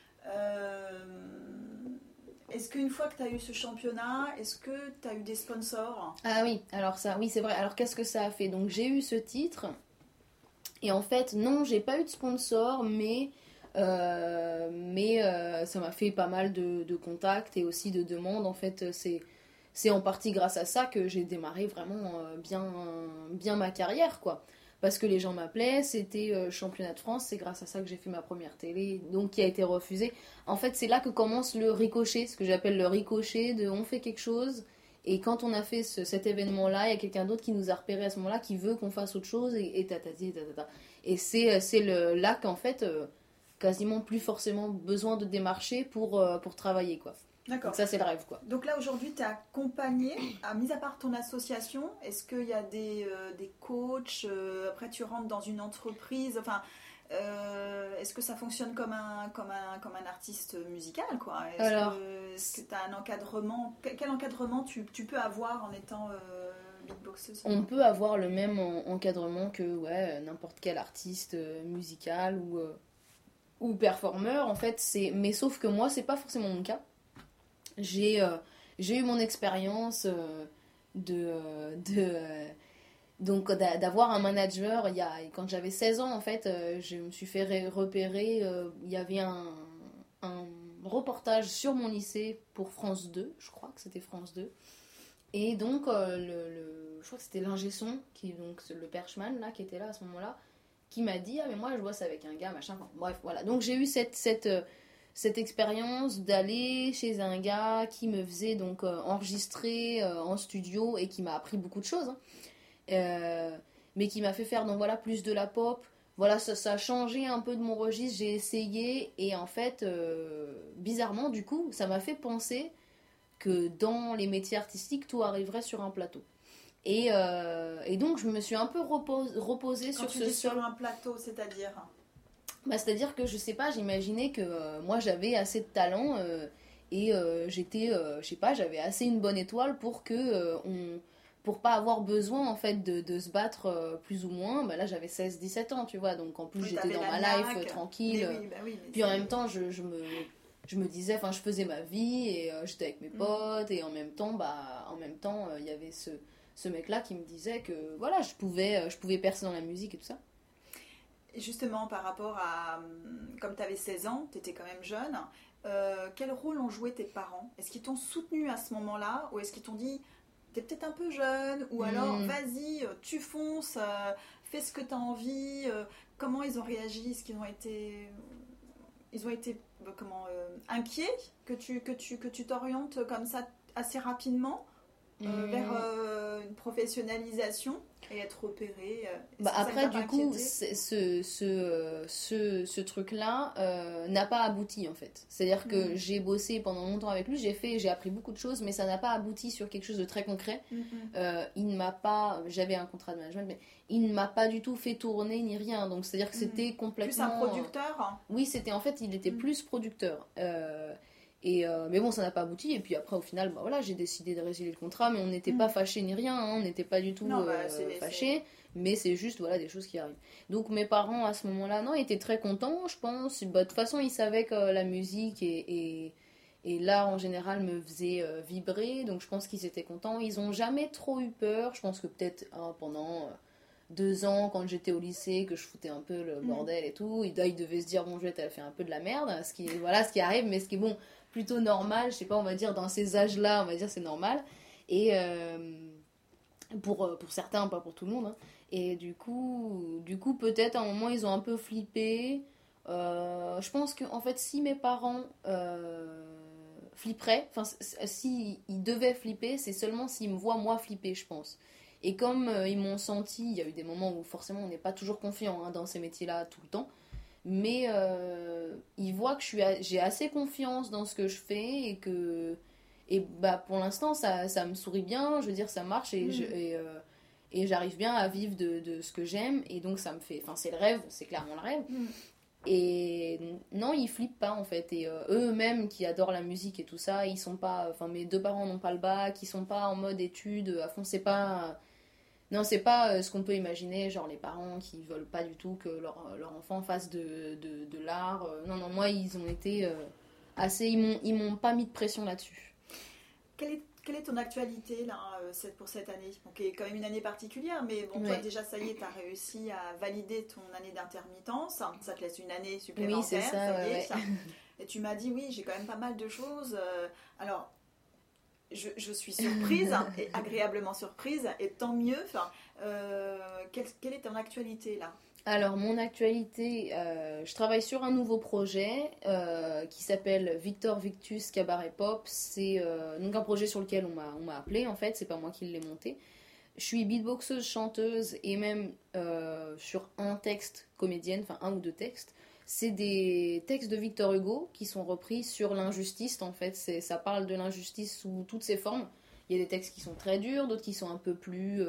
Est-ce qu'une fois que tu as eu ce championnat, est-ce que tu as eu des sponsors? Ah oui, alors ça, oui, c'est vrai. Alors qu'est-ce que ça a fait? Donc j'ai eu ce titre, et en fait, non, j'ai pas eu de sponsor, mais ça m'a fait pas mal de contacts et aussi de demandes. En fait, c'est en partie grâce à ça que j'ai démarré vraiment bien ma carrière, quoi. Parce que les gens m'appelaient, c'était championnat de France, c'est grâce à ça que j'ai fait ma première télé, donc qui a été refusée. En fait, c'est là que commence le ricochet, ce que j'appelle le ricochet de on fait quelque chose, et quand on a fait cet événement-là, il y a quelqu'un d'autre qui nous a repéré à ce moment-là, qui veut qu'on fasse autre chose, et tatati, tatata. Et c'est là qu'en fait, quasiment plus forcément besoin de démarcher pour travailler, quoi. D'accord. Donc ça, c'est le rêve, quoi. Donc là, aujourd'hui, tu es accompagné, mis à part ton association, est-ce qu'il y a des coachs, après tu rentres dans une entreprise, enfin, est-ce que ça fonctionne comme un artiste musical, quoi? Est-ce que tu as un encadrement? Quel encadrement tu peux avoir en étant beatboxeuse? On peut avoir le même encadrement que n'importe quel artiste musical ou performeur, en fait. Mais sauf que moi, c'est pas forcément mon cas. J'ai eu mon expérience donc d'avoir un manager quand j'avais 16 ans, en fait. Je me suis fait repérer. Il y avait un reportage sur mon lycée pour France 2, je crois que c'était France 2. Et donc, je crois que c'était l'ingé son, donc le perchman là, qui était là à ce moment-là, qui m'a dit: ah, mais moi je bosse avec un gars, machin. Enfin, bref, voilà. Donc j'ai eu cette expérience d'aller chez un gars qui me faisait donc enregistrer en studio et qui m'a appris beaucoup de choses, hein. Mais qui m'a fait faire donc voilà plus de la pop. Voilà, ça a changé un peu de mon registre, j'ai essayé et en fait bizarrement du coup ça m'a fait penser que dans les métiers artistiques tout arriverait sur un plateau. Et donc je me suis un peu reposée sur ce sur un plateau, c'est-à-dire c'est-à-dire que je sais pas, j'imaginais que moi j'avais assez de talent et j'étais, je sais pas, j'avais assez une bonne étoile pour pour pas avoir besoin en fait de se battre plus ou moins. Là j'avais 16-17 ans, tu vois, donc en plus j'étais dans ma life tranquille. Puis en même temps je me disais, enfin je faisais ma vie et j'étais avec mes potes et en même temps il y avait ce mec-là qui me disait que voilà, je pouvais percer dans la musique et tout ça. Et justement, par rapport à... Comme tu avais 16 ans, tu étais quand même jeune, quel rôle ont joué tes parents? Est-ce qu'ils t'ont soutenu à ce moment-là? Ou est-ce qu'ils t'ont dit, t'es peut-être un peu jeune? Ou alors, vas-y, tu fonces, fais ce que tu as envie? Comment ils ont réagi? Est-ce qu'ils ont été... inquiets que tu t'orientes comme ça assez rapidement vers une professionnalisation et être repéré? Après du coup ce truc-là n'a pas abouti en fait. C'est-à-dire que j'ai bossé pendant longtemps avec lui, j'ai appris beaucoup de choses, mais ça n'a pas abouti sur quelque chose de très concret. Il ne m'a pas, j'avais un contrat de management, mais il ne m'a pas du tout fait tourner ni rien. Donc c'est-à-dire que c'était complètement... Plus un producteur? Oui, c'était en fait, il était plus producteur. Mais bon, ça n'a pas abouti. Et puis après, au final, voilà, j'ai décidé de résilier le contrat, mais on n'était pas fâchés ni rien, hein, on n'était pas du tout fâchés. Mais c'est juste voilà, des choses qui arrivent. Donc mes parents, à ce moment-là, non, ils étaient très contents, je pense. De toute façon, ils savaient que la musique et l'art, en général, me faisait vibrer. Donc je pense qu'ils étaient contents. Ils n'ont jamais trop eu peur. Je pense que peut-être pendant 2 ans, quand j'étais au lycée, que je foutais un peu le bordel et tout, ils devaient se dire, bon, Juliette, elle fait un peu de la merde. Ce qui arrive, mais ce qui est bon... plutôt normal, je sais pas, on va dire dans ces âges-là, on va dire c'est normal. Et pour certains, pas pour tout le monde. Hein. Et du coup, peut-être à un moment ils ont un peu flippé. Je pense que en fait, si mes parents flipperaient, enfin, si ils devaient flipper, c'est seulement s'ils me voient moi flipper, je pense. Et comme ils m'ont senti, il y a eu des moments où forcément on n'est pas toujours confiant dans ces métiers-là tout le temps, mais ils voient que j'ai assez confiance dans ce que je fais et bah pour l'instant ça me sourit bien, je veux dire ça marche et j'arrive bien à vivre de ce que j'aime et donc ça me fait, enfin c'est le rêve, c'est clairement le rêve. Et non, ils flippent pas en fait. Et eux-mêmes qui adorent la musique et tout ça, ils sont pas. Enfin, mes deux parents n'ont pas le bac, ils sont pas en mode études à fond. C'est pas. Non, c'est pas ce qu'on peut imaginer, genre les parents qui veulent pas du tout que leur enfant fasse de l'art. Non, non, moi ils ont été assez. Ils m'ont pas mis de pression là-dessus. Quelle est ton actualité là, pour cette année? Bon, qui est quand même une année particulière, mais bon, toi Ouais. déjà, ça y est, tu as réussi à valider ton année d'intermittence. Ça te laisse une année supplémentaire, Oui, c'est ça, y est. ouais. Et tu m'as dit, oui, j'ai quand même pas mal de choses. Alors, je suis surprise, et agréablement surprise, et tant mieux. Enfin, quelle est ton actualité là? Alors, mon actualité, je travaille sur un nouveau projet qui s'appelle Victor Victus Cabaret Pop. C'est donc un projet sur lequel on m'a appelé, en fait, c'est pas moi qui l'ai monté. Je suis beatboxeuse, chanteuse et même sur un texte comédienne, enfin un ou deux textes. C'est des textes de Victor Hugo qui sont repris sur l'injustice, en fait. Ça parle de l'injustice sous toutes ses formes. Il y a des textes qui sont très durs, d'autres qui sont un peu plus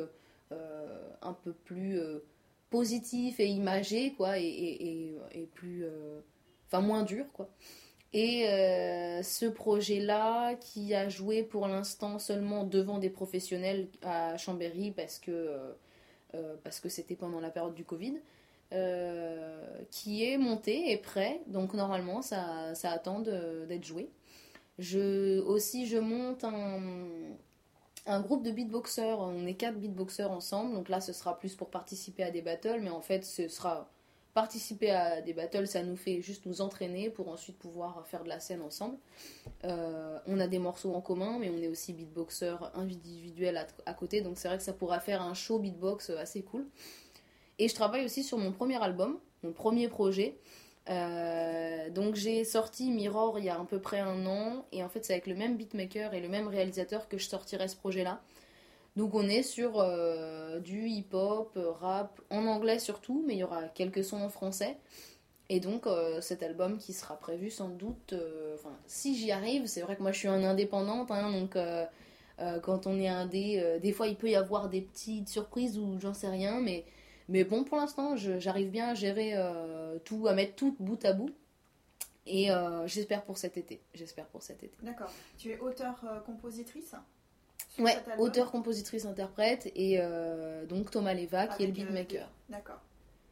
positif et imagé quoi et plus enfin moins dur quoi et ce projet là qui a joué pour l'instant seulement devant des professionnels à Chambéry parce que c'était pendant la période du Covid qui est monté et prêt donc normalement ça attend d'être joué je monte un groupe de beatboxers, on est 4 beatboxers ensemble, donc là ce sera plus pour participer à des battles, mais en fait ce sera participer à des battles, ça nous fait juste nous entraîner pour ensuite pouvoir faire de la scène ensemble. On a des morceaux en commun, mais on est aussi beatboxers individuels à côté, donc c'est vrai que ça pourra faire un show beatbox assez cool. Et je travaille aussi sur mon premier album, mon premier projet. Donc j'ai sorti Mirror il y a à peu près un an et en fait c'est avec le même beatmaker et le même réalisateur que je sortirai ce projet là donc on est sur du hip-hop, rap en anglais surtout mais il y aura quelques sons en français et donc cet album qui sera prévu sans doute si j'y arrive, c'est vrai que moi je suis une indépendante donc quand on est indé des fois il peut y avoir des petites surprises ou j'en sais rien mais bon, pour l'instant, j'arrive bien à gérer tout, à mettre tout bout à bout. Et j'espère pour cet été. D'accord. Tu es auteure-compositrice? Ouais, auteur, compositrice, interprète. Et donc Thomas Leva qui est le beatmaker. D'accord.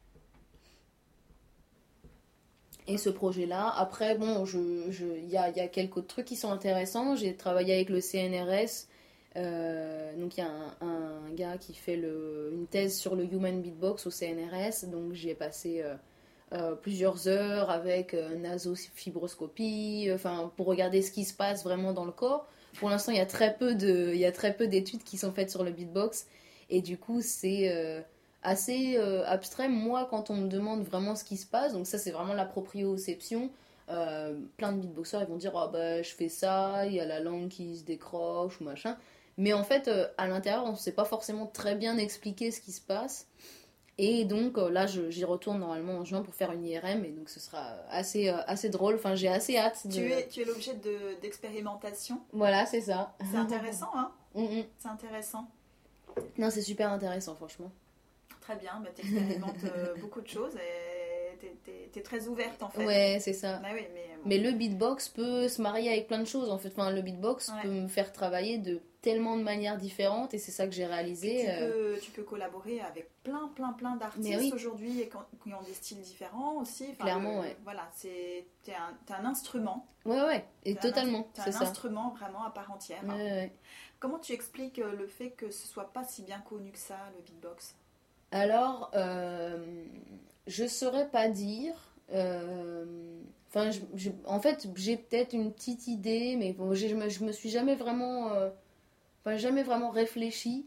Et ce projet-là, après, bon, il y a quelques autres trucs qui sont intéressants. J'ai travaillé avec le CNRS. Donc il y a un gars qui fait une thèse sur le human beatbox au CNRS, donc j'y ai passé plusieurs heures avec nasofibroscopie, pour regarder ce qui se passe vraiment dans le corps. Pour l'instant il y a très peu d'études qui sont faites sur le beatbox et du coup c'est assez abstrait. Moi quand on me demande vraiment ce qui se passe, donc ça c'est vraiment la proprioception. Plein de beatboxers ils vont dire oh, bah, je fais ça, il y a la langue qui se décroche ou machin. Mais en fait, à l'intérieur, on ne sait pas forcément très bien expliquer ce qui se passe. Et donc là, j'y retourne normalement en juin pour faire une IRM. Et donc ce sera assez drôle. Enfin, j'ai assez hâte. Tu es l'objet d'expérimentation. Voilà, c'est ça. C'est intéressant, hein. C'est intéressant. Non, c'est super intéressant, franchement. Très bien. Bah, tu expérimentes beaucoup de choses et t'es très ouverte, en fait. Ouais, c'est ça. Bah oui, mais le beatbox peut se marier avec plein de choses, en fait. Enfin, le beatbox peut me faire travailler de tellement de manières différentes et c'est ça que j'ai réalisé. Tu peux collaborer avec plein d'artistes aujourd'hui et qui ont des styles différents aussi. Clairement, ouais. Voilà, t'es un instrument. Ouais, et totalement. T'es un instrument vraiment à part entière. Ouais. Comment tu expliques le fait que ce soit pas si bien connu que ça, le beatbox? Alors, je saurais pas dire. En fait, j'ai peut-être une petite idée, mais bon, je me suis jamais vraiment réfléchi.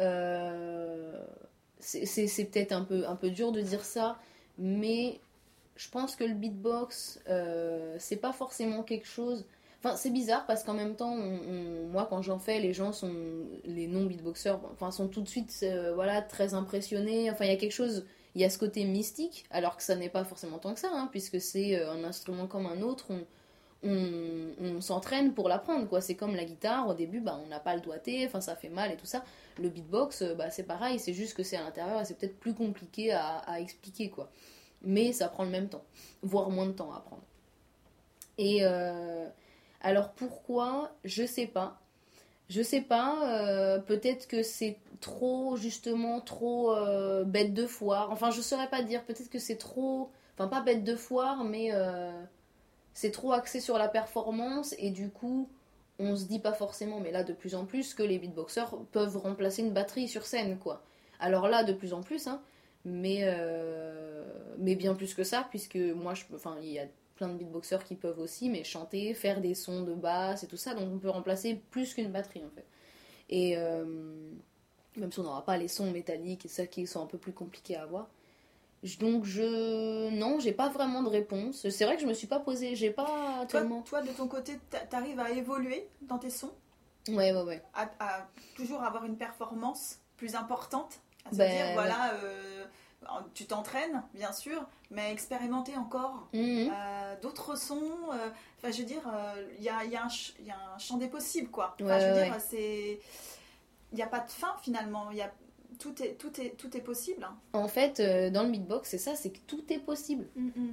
C'est peut-être un peu dur de dire ça, mais je pense que le beatbox, c'est pas forcément quelque chose... Enfin, c'est bizarre parce qu'en même temps, moi, quand j'en fais, les non-beatboxers, enfin, sont tout de suite, voilà, très impressionnés. Enfin, il y a quelque chose, il y a ce côté mystique, alors que ça n'est pas forcément tant que ça, hein, puisque c'est un instrument comme un autre. On s'entraîne pour l'apprendre, quoi. C'est comme la guitare, au début, on n'a pas le doigté, enfin, ça fait mal et tout ça. Le beatbox, c'est pareil, c'est juste que c'est à l'intérieur et c'est peut-être plus compliqué à expliquer, quoi. Mais ça prend le même temps, voire moins de temps à apprendre. Et alors pourquoi, je sais pas. Peut-être que c'est trop bête de foire. Enfin, je saurais pas dire, peut-être que c'est trop... Enfin, pas bête de foire, mais c'est trop axé sur la performance. Et du coup, on se dit pas forcément, mais là, de plus en plus, que les beatboxers peuvent remplacer une batterie sur scène, quoi. Alors là, de plus en plus, hein. Mais bien plus que ça, puisque moi, il y a plein de beatboxers qui peuvent aussi, mais chanter, faire des sons de basse et tout ça, donc on peut remplacer plus qu'une batterie en fait. Et même si on n'aura pas les sons métalliques et ça qui sont un peu plus compliqués à avoir. Donc non, j'ai pas vraiment de réponse. C'est vrai que je me suis pas posée, j'ai pas tellement... Toi, de ton côté, t'arrives à évoluer dans tes sons? Ouais. À toujours avoir une performance plus importante? À se dire, voilà... tu t'entraînes, bien sûr, mais expérimenter encore d'autres sons. Enfin, je veux dire, il y a un champ des possibles, quoi. Enfin, je veux dire, il n'y a pas de fin, finalement. Tout est possible. Hein. En fait, dans le beatbox, c'est ça, c'est que tout est possible.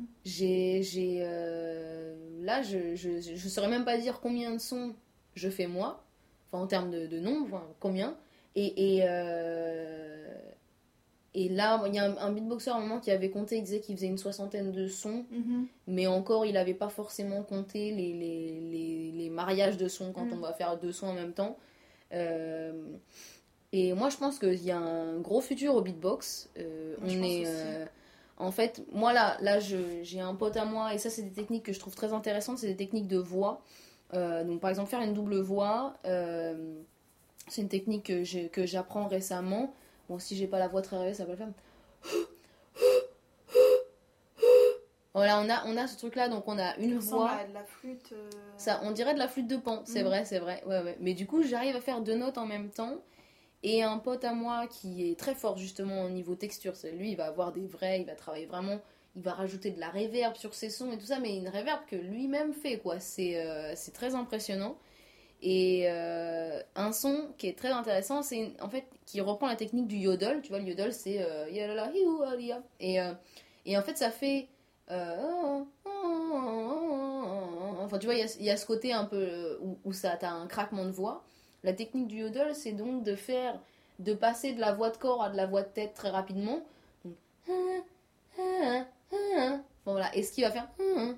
Là, je saurais même pas dire combien de sons je fais moi, enfin, en termes de nombre, hein, combien. Et là, il y a un beatboxer à un moment qui avait compté, il disait qu'il faisait une 60aine de sons, mais encore, il n'avait pas forcément compté les mariages de sons quand on va faire 2 sons en même temps. Et moi, je pense qu'il y a un gros futur au beatbox. En fait, moi, là j'ai un pote à moi, et ça, c'est des techniques que je trouve très intéressantes, c'est des techniques de voix. Donc, par exemple, faire une double voix, c'est une technique que j'apprends récemment. Bon, si j'ai pas la voix très rêvée, ça va le faire. Voilà, on a ce truc-là, donc on a une voix. De la flûte. Ça, on dirait de la flûte de Pan, c'est vrai. Ouais. Mais du coup, j'arrive à faire 2 notes en même temps. Et un pote à moi qui est très fort justement au niveau texture, lui, il va avoir il va travailler vraiment, il va rajouter de la reverb sur ses sons et tout ça, mais une reverb que lui-même fait, quoi. C'est très impressionnant. Et un son qui est très intéressant, c'est en fait qui reprend la technique du yodel. Tu vois, le yodel, c'est et en fait ça fait enfin tu vois, il y a ce côté un peu où ça t'as un craquement de voix. La technique du yodel, c'est donc de passer de la voix de corps à de la voix de tête très rapidement. Donc, voilà, et ce qui va faire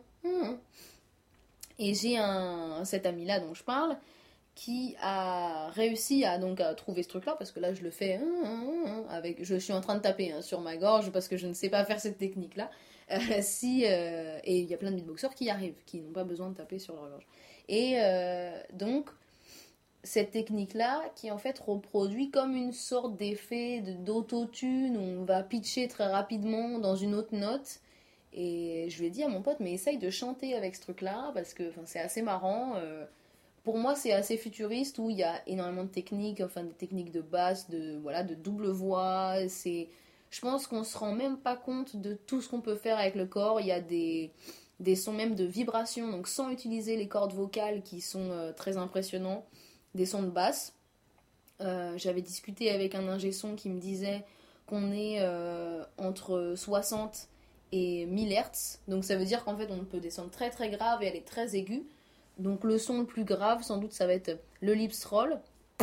et j'ai cet ami là dont je parle qui a réussi à trouver ce truc là, parce que là je le fais je suis en train de taper sur ma gorge parce que je ne sais pas faire cette technique là et il y a plein de beatboxers qui y arrivent, qui n'ont pas besoin de taper sur leur gorge, et donc cette technique là qui en fait reproduit comme une sorte d'effet d'autotune où on va pitcher très rapidement dans une autre note. Et je lui ai dit à mon pote, mais essaye de chanter avec ce truc-là, parce que c'est assez marrant. Pour moi, c'est assez futuriste, où il y a énormément de techniques, enfin des techniques de basse, de double voix. Je pense qu'on se rend même pas compte de tout ce qu'on peut faire avec le corps. Il y a des sons même de vibration, donc sans utiliser les cordes vocales qui sont très impressionnants, des sons de basse. J'avais discuté avec un ingé son qui me disait qu'on est entre 60 et 1000 Hz, donc ça veut dire qu'en fait on peut descendre très très grave et aller très aiguë. Donc le son le plus grave sans doute ça va être le lips roll.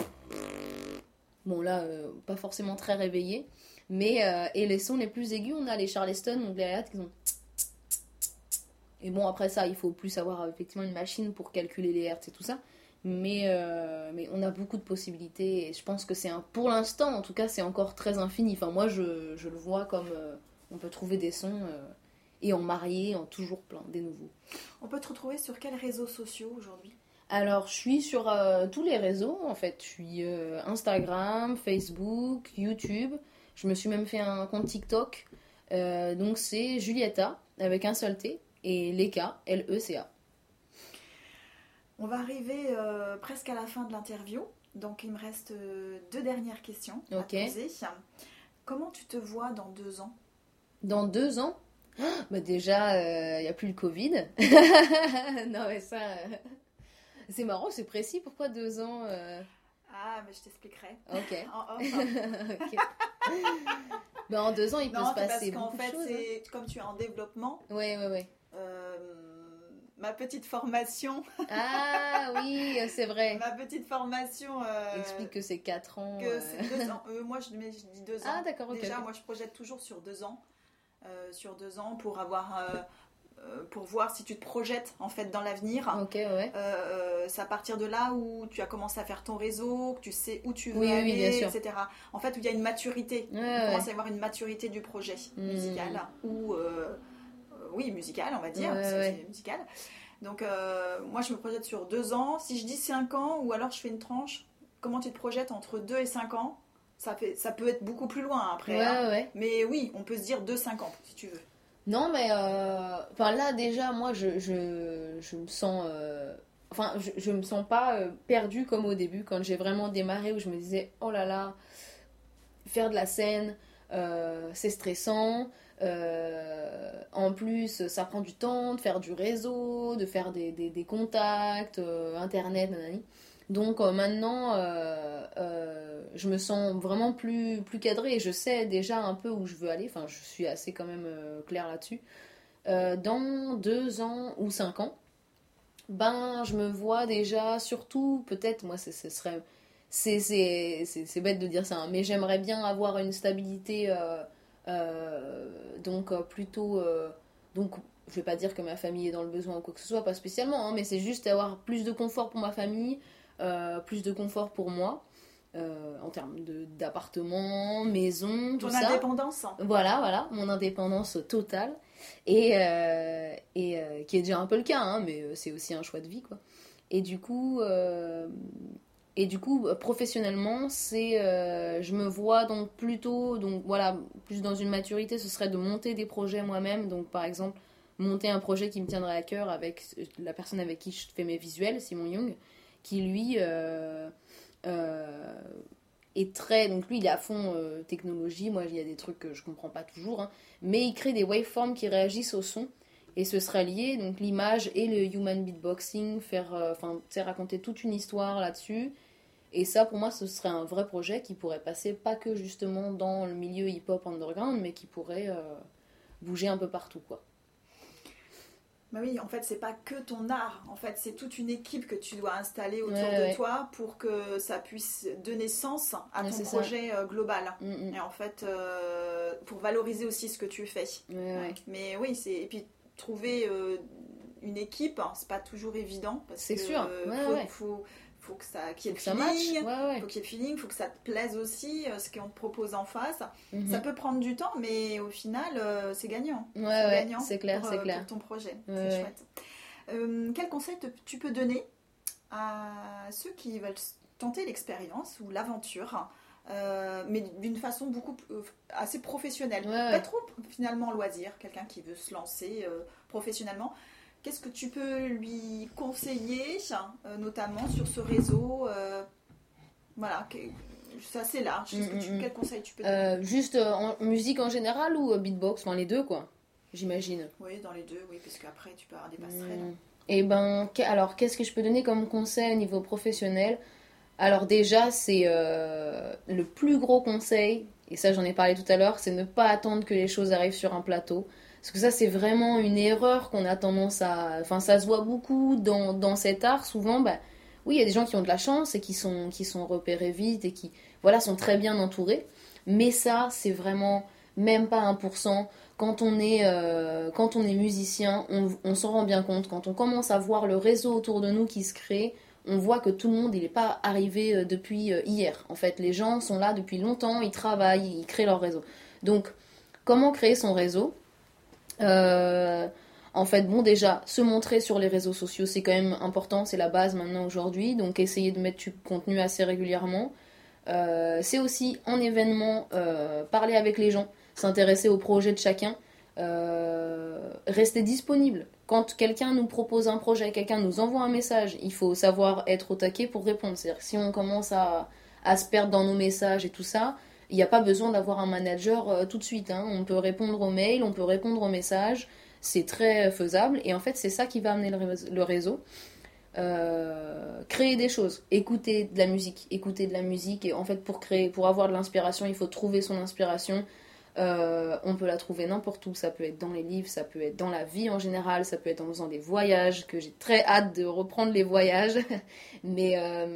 Bon là pas forcément très réveillé, mais et les sons les plus aigus, on a les Charleston, donc les hi-hats qui sont, et bon après ça il faut plus avoir effectivement une machine pour calculer les hertz et tout ça, mais on a beaucoup de possibilités, et je pense que pour l'instant en tout cas c'est encore très infini. Enfin moi je le vois comme on peut trouver des sons et en marier, en toujours plein, des nouveaux. On peut te retrouver sur quels réseaux sociaux aujourd'hui ? Alors, je suis sur tous les réseaux, en fait. Je suis Instagram, Facebook, YouTube. Je me suis même fait un compte TikTok. Donc, c'est Julieta, avec un seul T, et Leka, L-E-C-A. On va arriver presque à la fin de l'interview. Donc, il me reste 2 dernières questions à Ok. te poser. Comment tu te vois dans 2 ans? Dans 2 ans, bah déjà, il n'y a plus le Covid. Non, mais ça, c'est marrant, c'est précis. Pourquoi 2 ans Ah, mais je t'expliquerai. Ok. En off. Ok. Bah, en 2 ans, il peut Non, se c'est parce passer qu'en beaucoup de fait, choses. c'est comme tu es en développement, Ouais, ouais, ouais. ma petite formation, Ah oui, c'est vrai. ma petite formation, Explique que c'est 4 ans. que c'est 2 ans. Moi, je dis 2 ans. Ah, d'accord, ok. Déjà, ok. moi, je projette toujours sur 2 ans. Sur 2 ans pour avoir, pour voir si tu te projettes en fait dans l'avenir. Ok, ouais. C'est à partir de là où tu as commencé à faire ton réseau, que tu sais où tu veux Oui, oui, aller, bien sûr. etc. En fait, où il y a une maturité. Ouais, Il ouais. commence à y avoir une maturité du projet musical. Ou, oui, musical, on va dire. Ouais, parce que ouais. c'est musical. Donc, moi, je me projette sur 2 ans. Si je dis 5 ans, ou alors je fais une tranche, comment tu te projettes entre 2 et 5 ans? Ça peut être beaucoup plus loin après. Ouais, hein. ouais. Mais oui, on peut se dire 2-5 ans, si tu veux. Non, mais enfin là déjà, moi, je me sens, enfin, je me sens pas perdue comme au début quand j'ai vraiment démarré où je me disais, oh là là, faire de la scène, c'est stressant. En plus, ça prend du temps de faire du réseau, de faire des contacts, internet, nanani. Donc maintenant, je me sens vraiment plus cadrée et je sais déjà un peu où je veux aller. Enfin, je suis assez quand même claire là-dessus. Dans 2 ans ou 5 ans, ben, je me vois déjà, surtout, peut-être, moi, ce serait... C'est bête de dire ça, hein, mais j'aimerais bien avoir une stabilité, donc plutôt... donc, je vais pas dire que ma famille est dans le besoin ou quoi que ce soit, pas spécialement, hein, mais c'est juste avoir plus de confort pour ma famille, plus de confort pour moi, en termes d'appartement, maison, tout Ton ça. indépendance. Voilà, mon indépendance totale. Et qui est déjà un peu le cas, hein, mais c'est aussi un choix de vie, quoi. Et du coup, professionnellement, je me vois donc plutôt, donc voilà, plus dans une maturité, ce serait de monter des projets moi-même. Donc par exemple, monter un projet qui me tiendrait à cœur avec la personne avec qui je fais mes visuels, Simon Young, qui lui est très, donc lui il est à fond technologie. Moi il y a des trucs que je comprends pas toujours, hein, mais il crée des waveforms qui réagissent au son. Et ce serait lié, donc l'image et le human beatboxing, raconter toute une histoire là-dessus. Et ça, pour moi, ce serait un vrai projet qui pourrait passer pas que justement dans le milieu hip-hop underground, mais qui pourrait bouger un peu partout, quoi. Bah oui, en fait, c'est pas que ton art. En fait, c'est toute une équipe que tu dois installer autour Ouais. de toi pour que ça puisse donner sens à Ouais, ton c'est ça. projet global. Mm. Et en fait, pour valoriser aussi ce que tu fais. Ouais. Mais oui, et puis trouver une équipe, hein, c'est pas toujours évident. Parce C'est que, sûr. Ouais. faut que ça, qu'il y ait Faut le que ça matche. feeling. Ouais. Faut qu'il y ait le feeling, faut que ça te plaise aussi, ce qu'on te propose en face. Mhm. Ça peut prendre du temps, mais au final, c'est gagnant. Ouais, Gagnant c'est clair, pour, c'est clair. pour ton projet. Ouais. C'est chouette. Quel conseil tu peux donner à ceux qui veulent tenter l'expérience ou l'aventure, mais d'une façon assez professionnelle, Ouais. pas trop finalement loisir, quelqu'un qui veut se lancer professionnellement? Qu'est-ce que tu peux lui conseiller, notamment sur ce réseau? Voilà, c'est assez large. Quel conseil tu peux donner? Juste en musique en général ou beatbox, enfin les deux, quoi, j'imagine. Oui, dans les deux, oui, parce qu'après tu peux avoir des passerelles. Et ben, alors, qu'est-ce que je peux donner comme conseil au niveau professionnel? Alors déjà, c'est le plus gros conseil, et ça j'en ai parlé tout à l'heure, c'est ne pas attendre que les choses arrivent sur un plateau. Parce que ça, c'est vraiment une erreur qu'on a tendance à... Enfin, ça se voit beaucoup dans cet art. Souvent, bah, oui, il y a des gens qui ont de la chance et qui sont repérés vite et qui, voilà, sont très bien entourés. Mais ça, c'est vraiment même pas 1%. Quand on est musicien, on s'en rend bien compte. Quand on commence à voir le réseau autour de nous qui se crée, on voit que tout le monde, il n'est pas arrivé depuis hier. En fait, les gens sont là depuis longtemps, ils travaillent, ils créent leur réseau. Donc, comment créer son réseau ? En fait, bon, déjà, se montrer sur les réseaux sociaux, c'est quand même important, c'est la base maintenant aujourd'hui. Donc, essayer de mettre du contenu assez régulièrement. C'est aussi en événement, parler avec les gens, s'intéresser au projet de chacun. rester disponible. Quand quelqu'un nous propose un projet, quelqu'un nous envoie un message, il faut savoir être au taquet pour répondre. C'est-à-dire que si on commence à se perdre dans nos messages et tout ça, il n'y a pas besoin d'avoir un manager tout de suite. Hein. On peut répondre aux mails, on peut répondre aux messages. C'est très faisable. Et en fait, c'est ça qui va amener le réseau. Créer des choses, écouter de la musique. Et en fait, pour avoir de l'inspiration, il faut trouver son inspiration. On peut la trouver n'importe où. Ça peut être dans les livres, ça peut être dans la vie en général, ça peut être en faisant des voyages, que j'ai très hâte de reprendre les voyages. Mais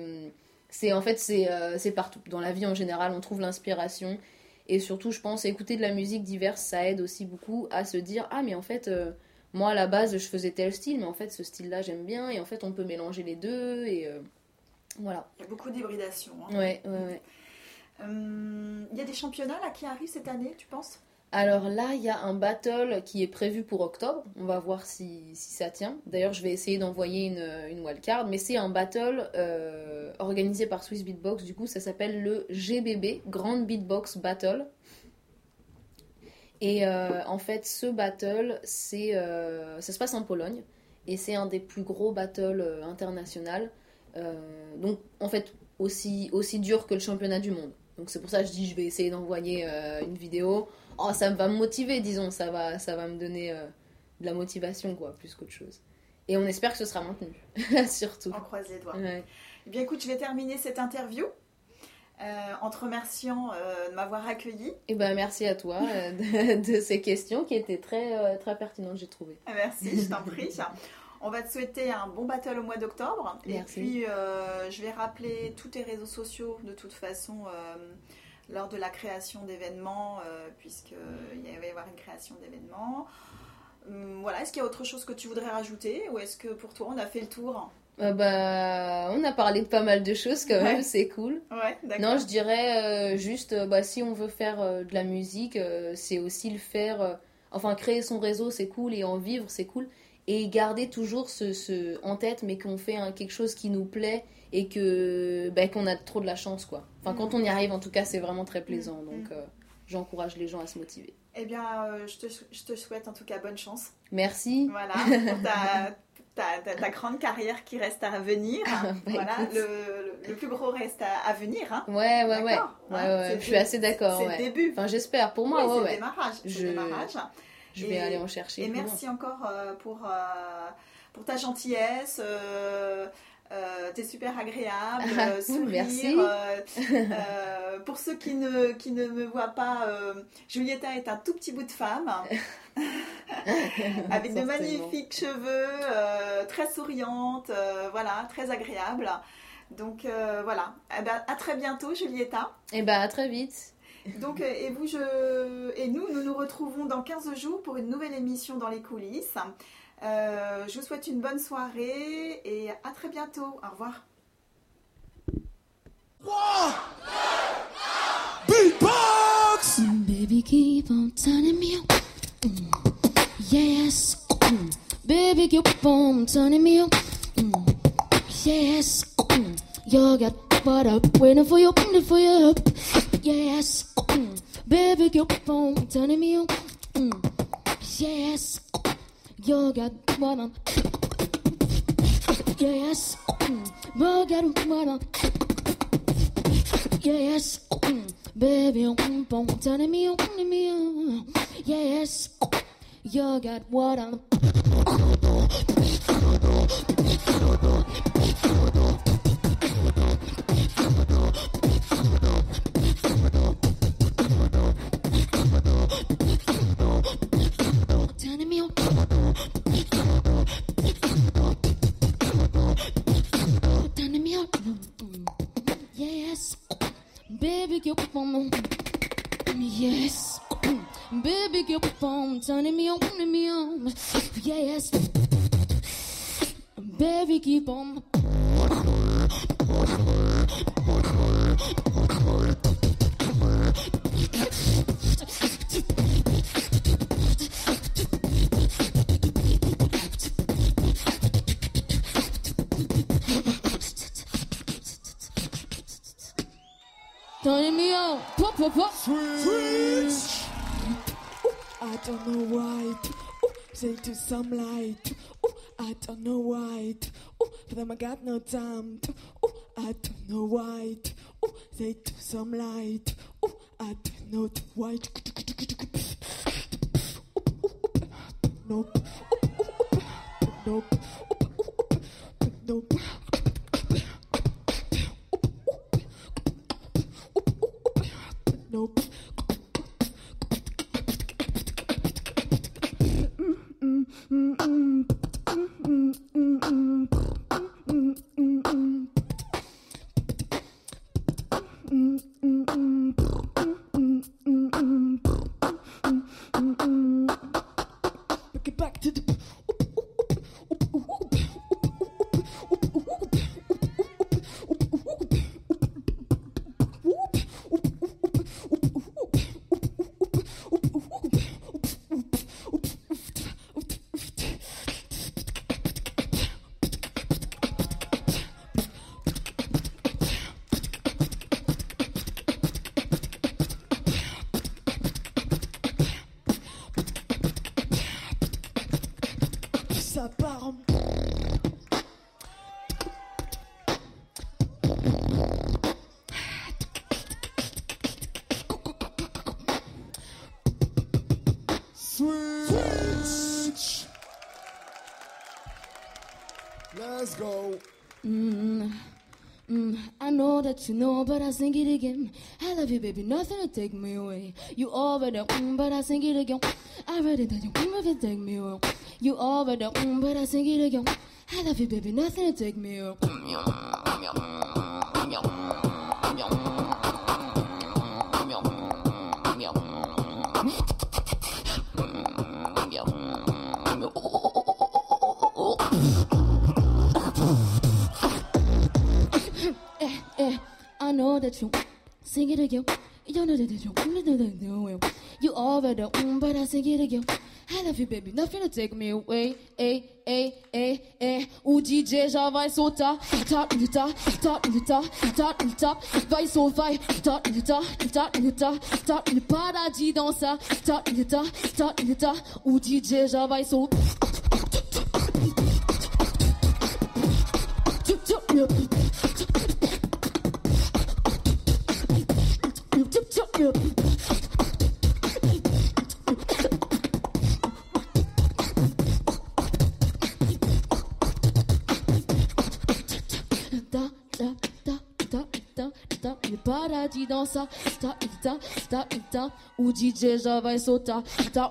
c'est partout. Dans la vie en général, on trouve l'inspiration. Et surtout, je pense, écouter de la musique diverse, ça aide aussi beaucoup à se dire « Ah, mais en fait, moi, à la base, je faisais tel style, mais en fait, ce style-là, j'aime bien. Et en fait, on peut mélanger les deux. » Et voilà. Il y a beaucoup d'hybridation. Hein. Ouais. Il y a des championnats là, qui arrivent cette année, tu penses ? Alors là, il y a un battle qui est prévu pour octobre. On va voir si ça tient. D'ailleurs, je vais essayer d'envoyer une wildcard. Mais c'est un battle organisé par Swiss Beatbox. Du coup, ça s'appelle le GBB, Grand Beatbox Battle. Et en fait, ce battle, ça se passe en Pologne. Et c'est un des plus gros battles internationaux. Donc, en fait, aussi dur que le championnat du monde. Donc c'est pour ça que je dis je vais essayer d'envoyer une vidéo. Oh, ça va me motiver, disons, ça va me donner de la motivation, quoi, plus qu'autre chose. Et on espère que ce sera maintenu, surtout. On croise les doigts. Ouais. Eh bien écoute, je vais terminer cette interview en te remerciant de m'avoir accueilli. Et ben merci à toi de ces questions qui étaient très, très pertinentes, j'ai trouvé. Merci, je t'en prie. On va te souhaiter un bon battle au mois d'octobre. Merci. Et puis, je vais rappeler tous tes réseaux sociaux, de toute façon, lors de la création d'événements, puisqu'il va y avoir une création d'événements. Voilà, est-ce qu'il y a autre chose que tu voudrais rajouter ? Ou est-ce que pour toi, on a fait le tour ? On a parlé de pas mal de choses quand même, c'est cool. Ouais, d'accord. Non, je dirais juste, si on veut faire de la musique, c'est aussi le faire... créer son réseau, c'est cool, et en vivre, c'est cool. Et garder toujours ce en tête, mais qu'on fait quelque chose qui nous plaît et qu'on a trop de la chance, quoi. Enfin, quand on y arrive, en tout cas, c'est vraiment très plaisant. Donc, j'encourage les gens à se motiver. Eh bien, je te souhaite en tout cas bonne chance. Merci. Voilà, pour ta grande carrière qui reste à venir. Voilà, le plus gros reste à venir. Hein. Ouais. Hein, je suis assez d'accord. C'est le début. Enfin, j'espère. Pour moi, c'est ouais. le démarrage. C'est le démarrage. Je vais aller en chercher. Et merci encore pour ta gentillesse. T'es super agréable. Sourire. Merci. Pour ceux qui ne me voient pas, Julieta est un tout petit bout de femme. Avec de magnifiques cheveux, très souriante, voilà, très agréable. Donc voilà. À très bientôt, Julieta. À très vite. Donc, nous nous retrouvons dans 15 jours pour une nouvelle émission dans les coulisses. Je vous souhaite une bonne soirée et à très bientôt. Au revoir. Beatbox! Baby, keep on turning me on. Yes. Baby, keep on turning me on. Yes. You got what up, waiting for you. Yes. Baby, keep on turning me on. Yes. You got what up. Yes. You got what up. Yes. Baby, keep on turning me on. Yes. You got what up. Turning me on. Turning me on. Yes. Baby, keep on. Yes. Baby, keep on turning me on. Yes. Baby, keep on. Turning me on. Pop. Switch! Ah. I don't know why. Ooh, say to some light. Ooh, I don't know why. Ooh, for them I got no time. Ooh, I don't know why. Ooh, say to some light. Ooh, I don't know why. Nope. Nope. Nope. Nope. Get back to the ça part en... Switch. Let's go. I know that you know, but I sing it again. I love you, baby, nothing to take me away. You already, but I sing it again. I ready that you never take me away. You already, but I sing it again. I love you, baby, nothing to take me away. I know that you sing it again. You know that you you already, but I sing it again. I love you, baby, nothing to take me away. O DJ já vai soltar. Top, vai soltar. Top, ele para de dançar. Top, o DJ já vai soltar. Il para de dançar. O DJ já vai soltar.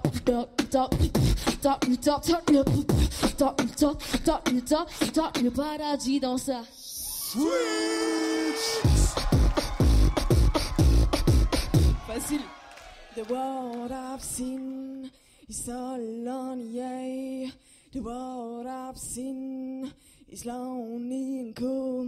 Il para de dançar. Switch. Facile. The world I've seen is all on yeah. The world I've seen is lonely and cold.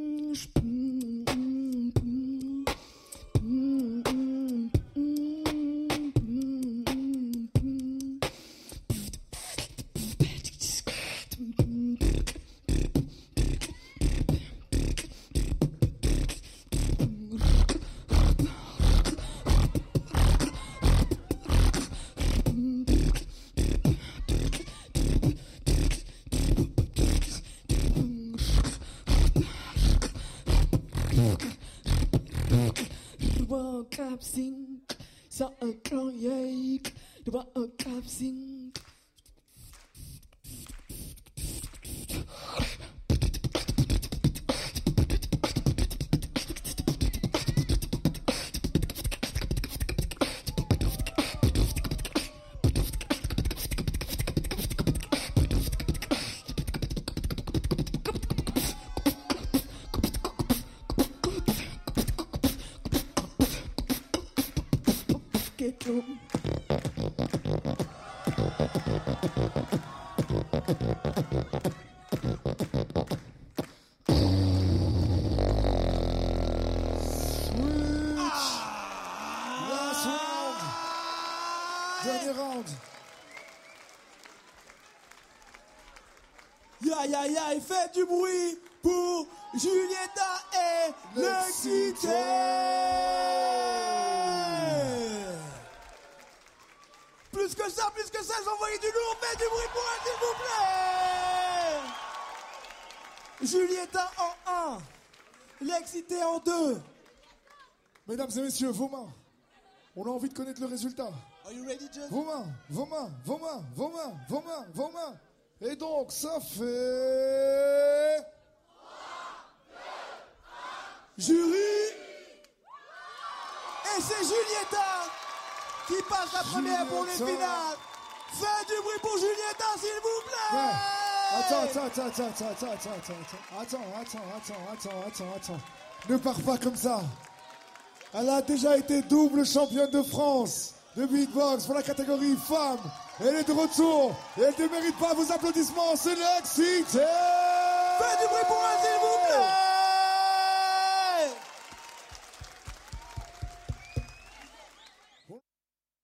Cap sing, ça un clan yake, de voir un cap sing. Dernier round. Ya, faites du bruit pour Julieta et L'excité. Plus plus que ça, envoyez du lourd, faites du bruit pour elle, s'il vous plaît. Julieta en 1, Lexité en 2. Mesdames et messieurs, vos mains. On a envie de connaître le résultat. Are you ready, Jeff? Vos mains. Et donc, ça fait... Jury. Et c'est Julieta qui passe la première pour les finales. Faites du bruit pour Julieta, s'il vous plaît. Ouais. Attends. Ne pars pas comme ça. Elle a déjà été double championne de France de beatbox pour la catégorie femmes. Elle est de retour et elle ne mérite pas vos applaudissements. C'est Lexité. Faites du bruit pour elle, s'il vous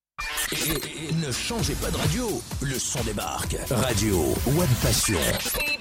plaît. Et ne changez pas de radio, le son débarque. Radio One Passion.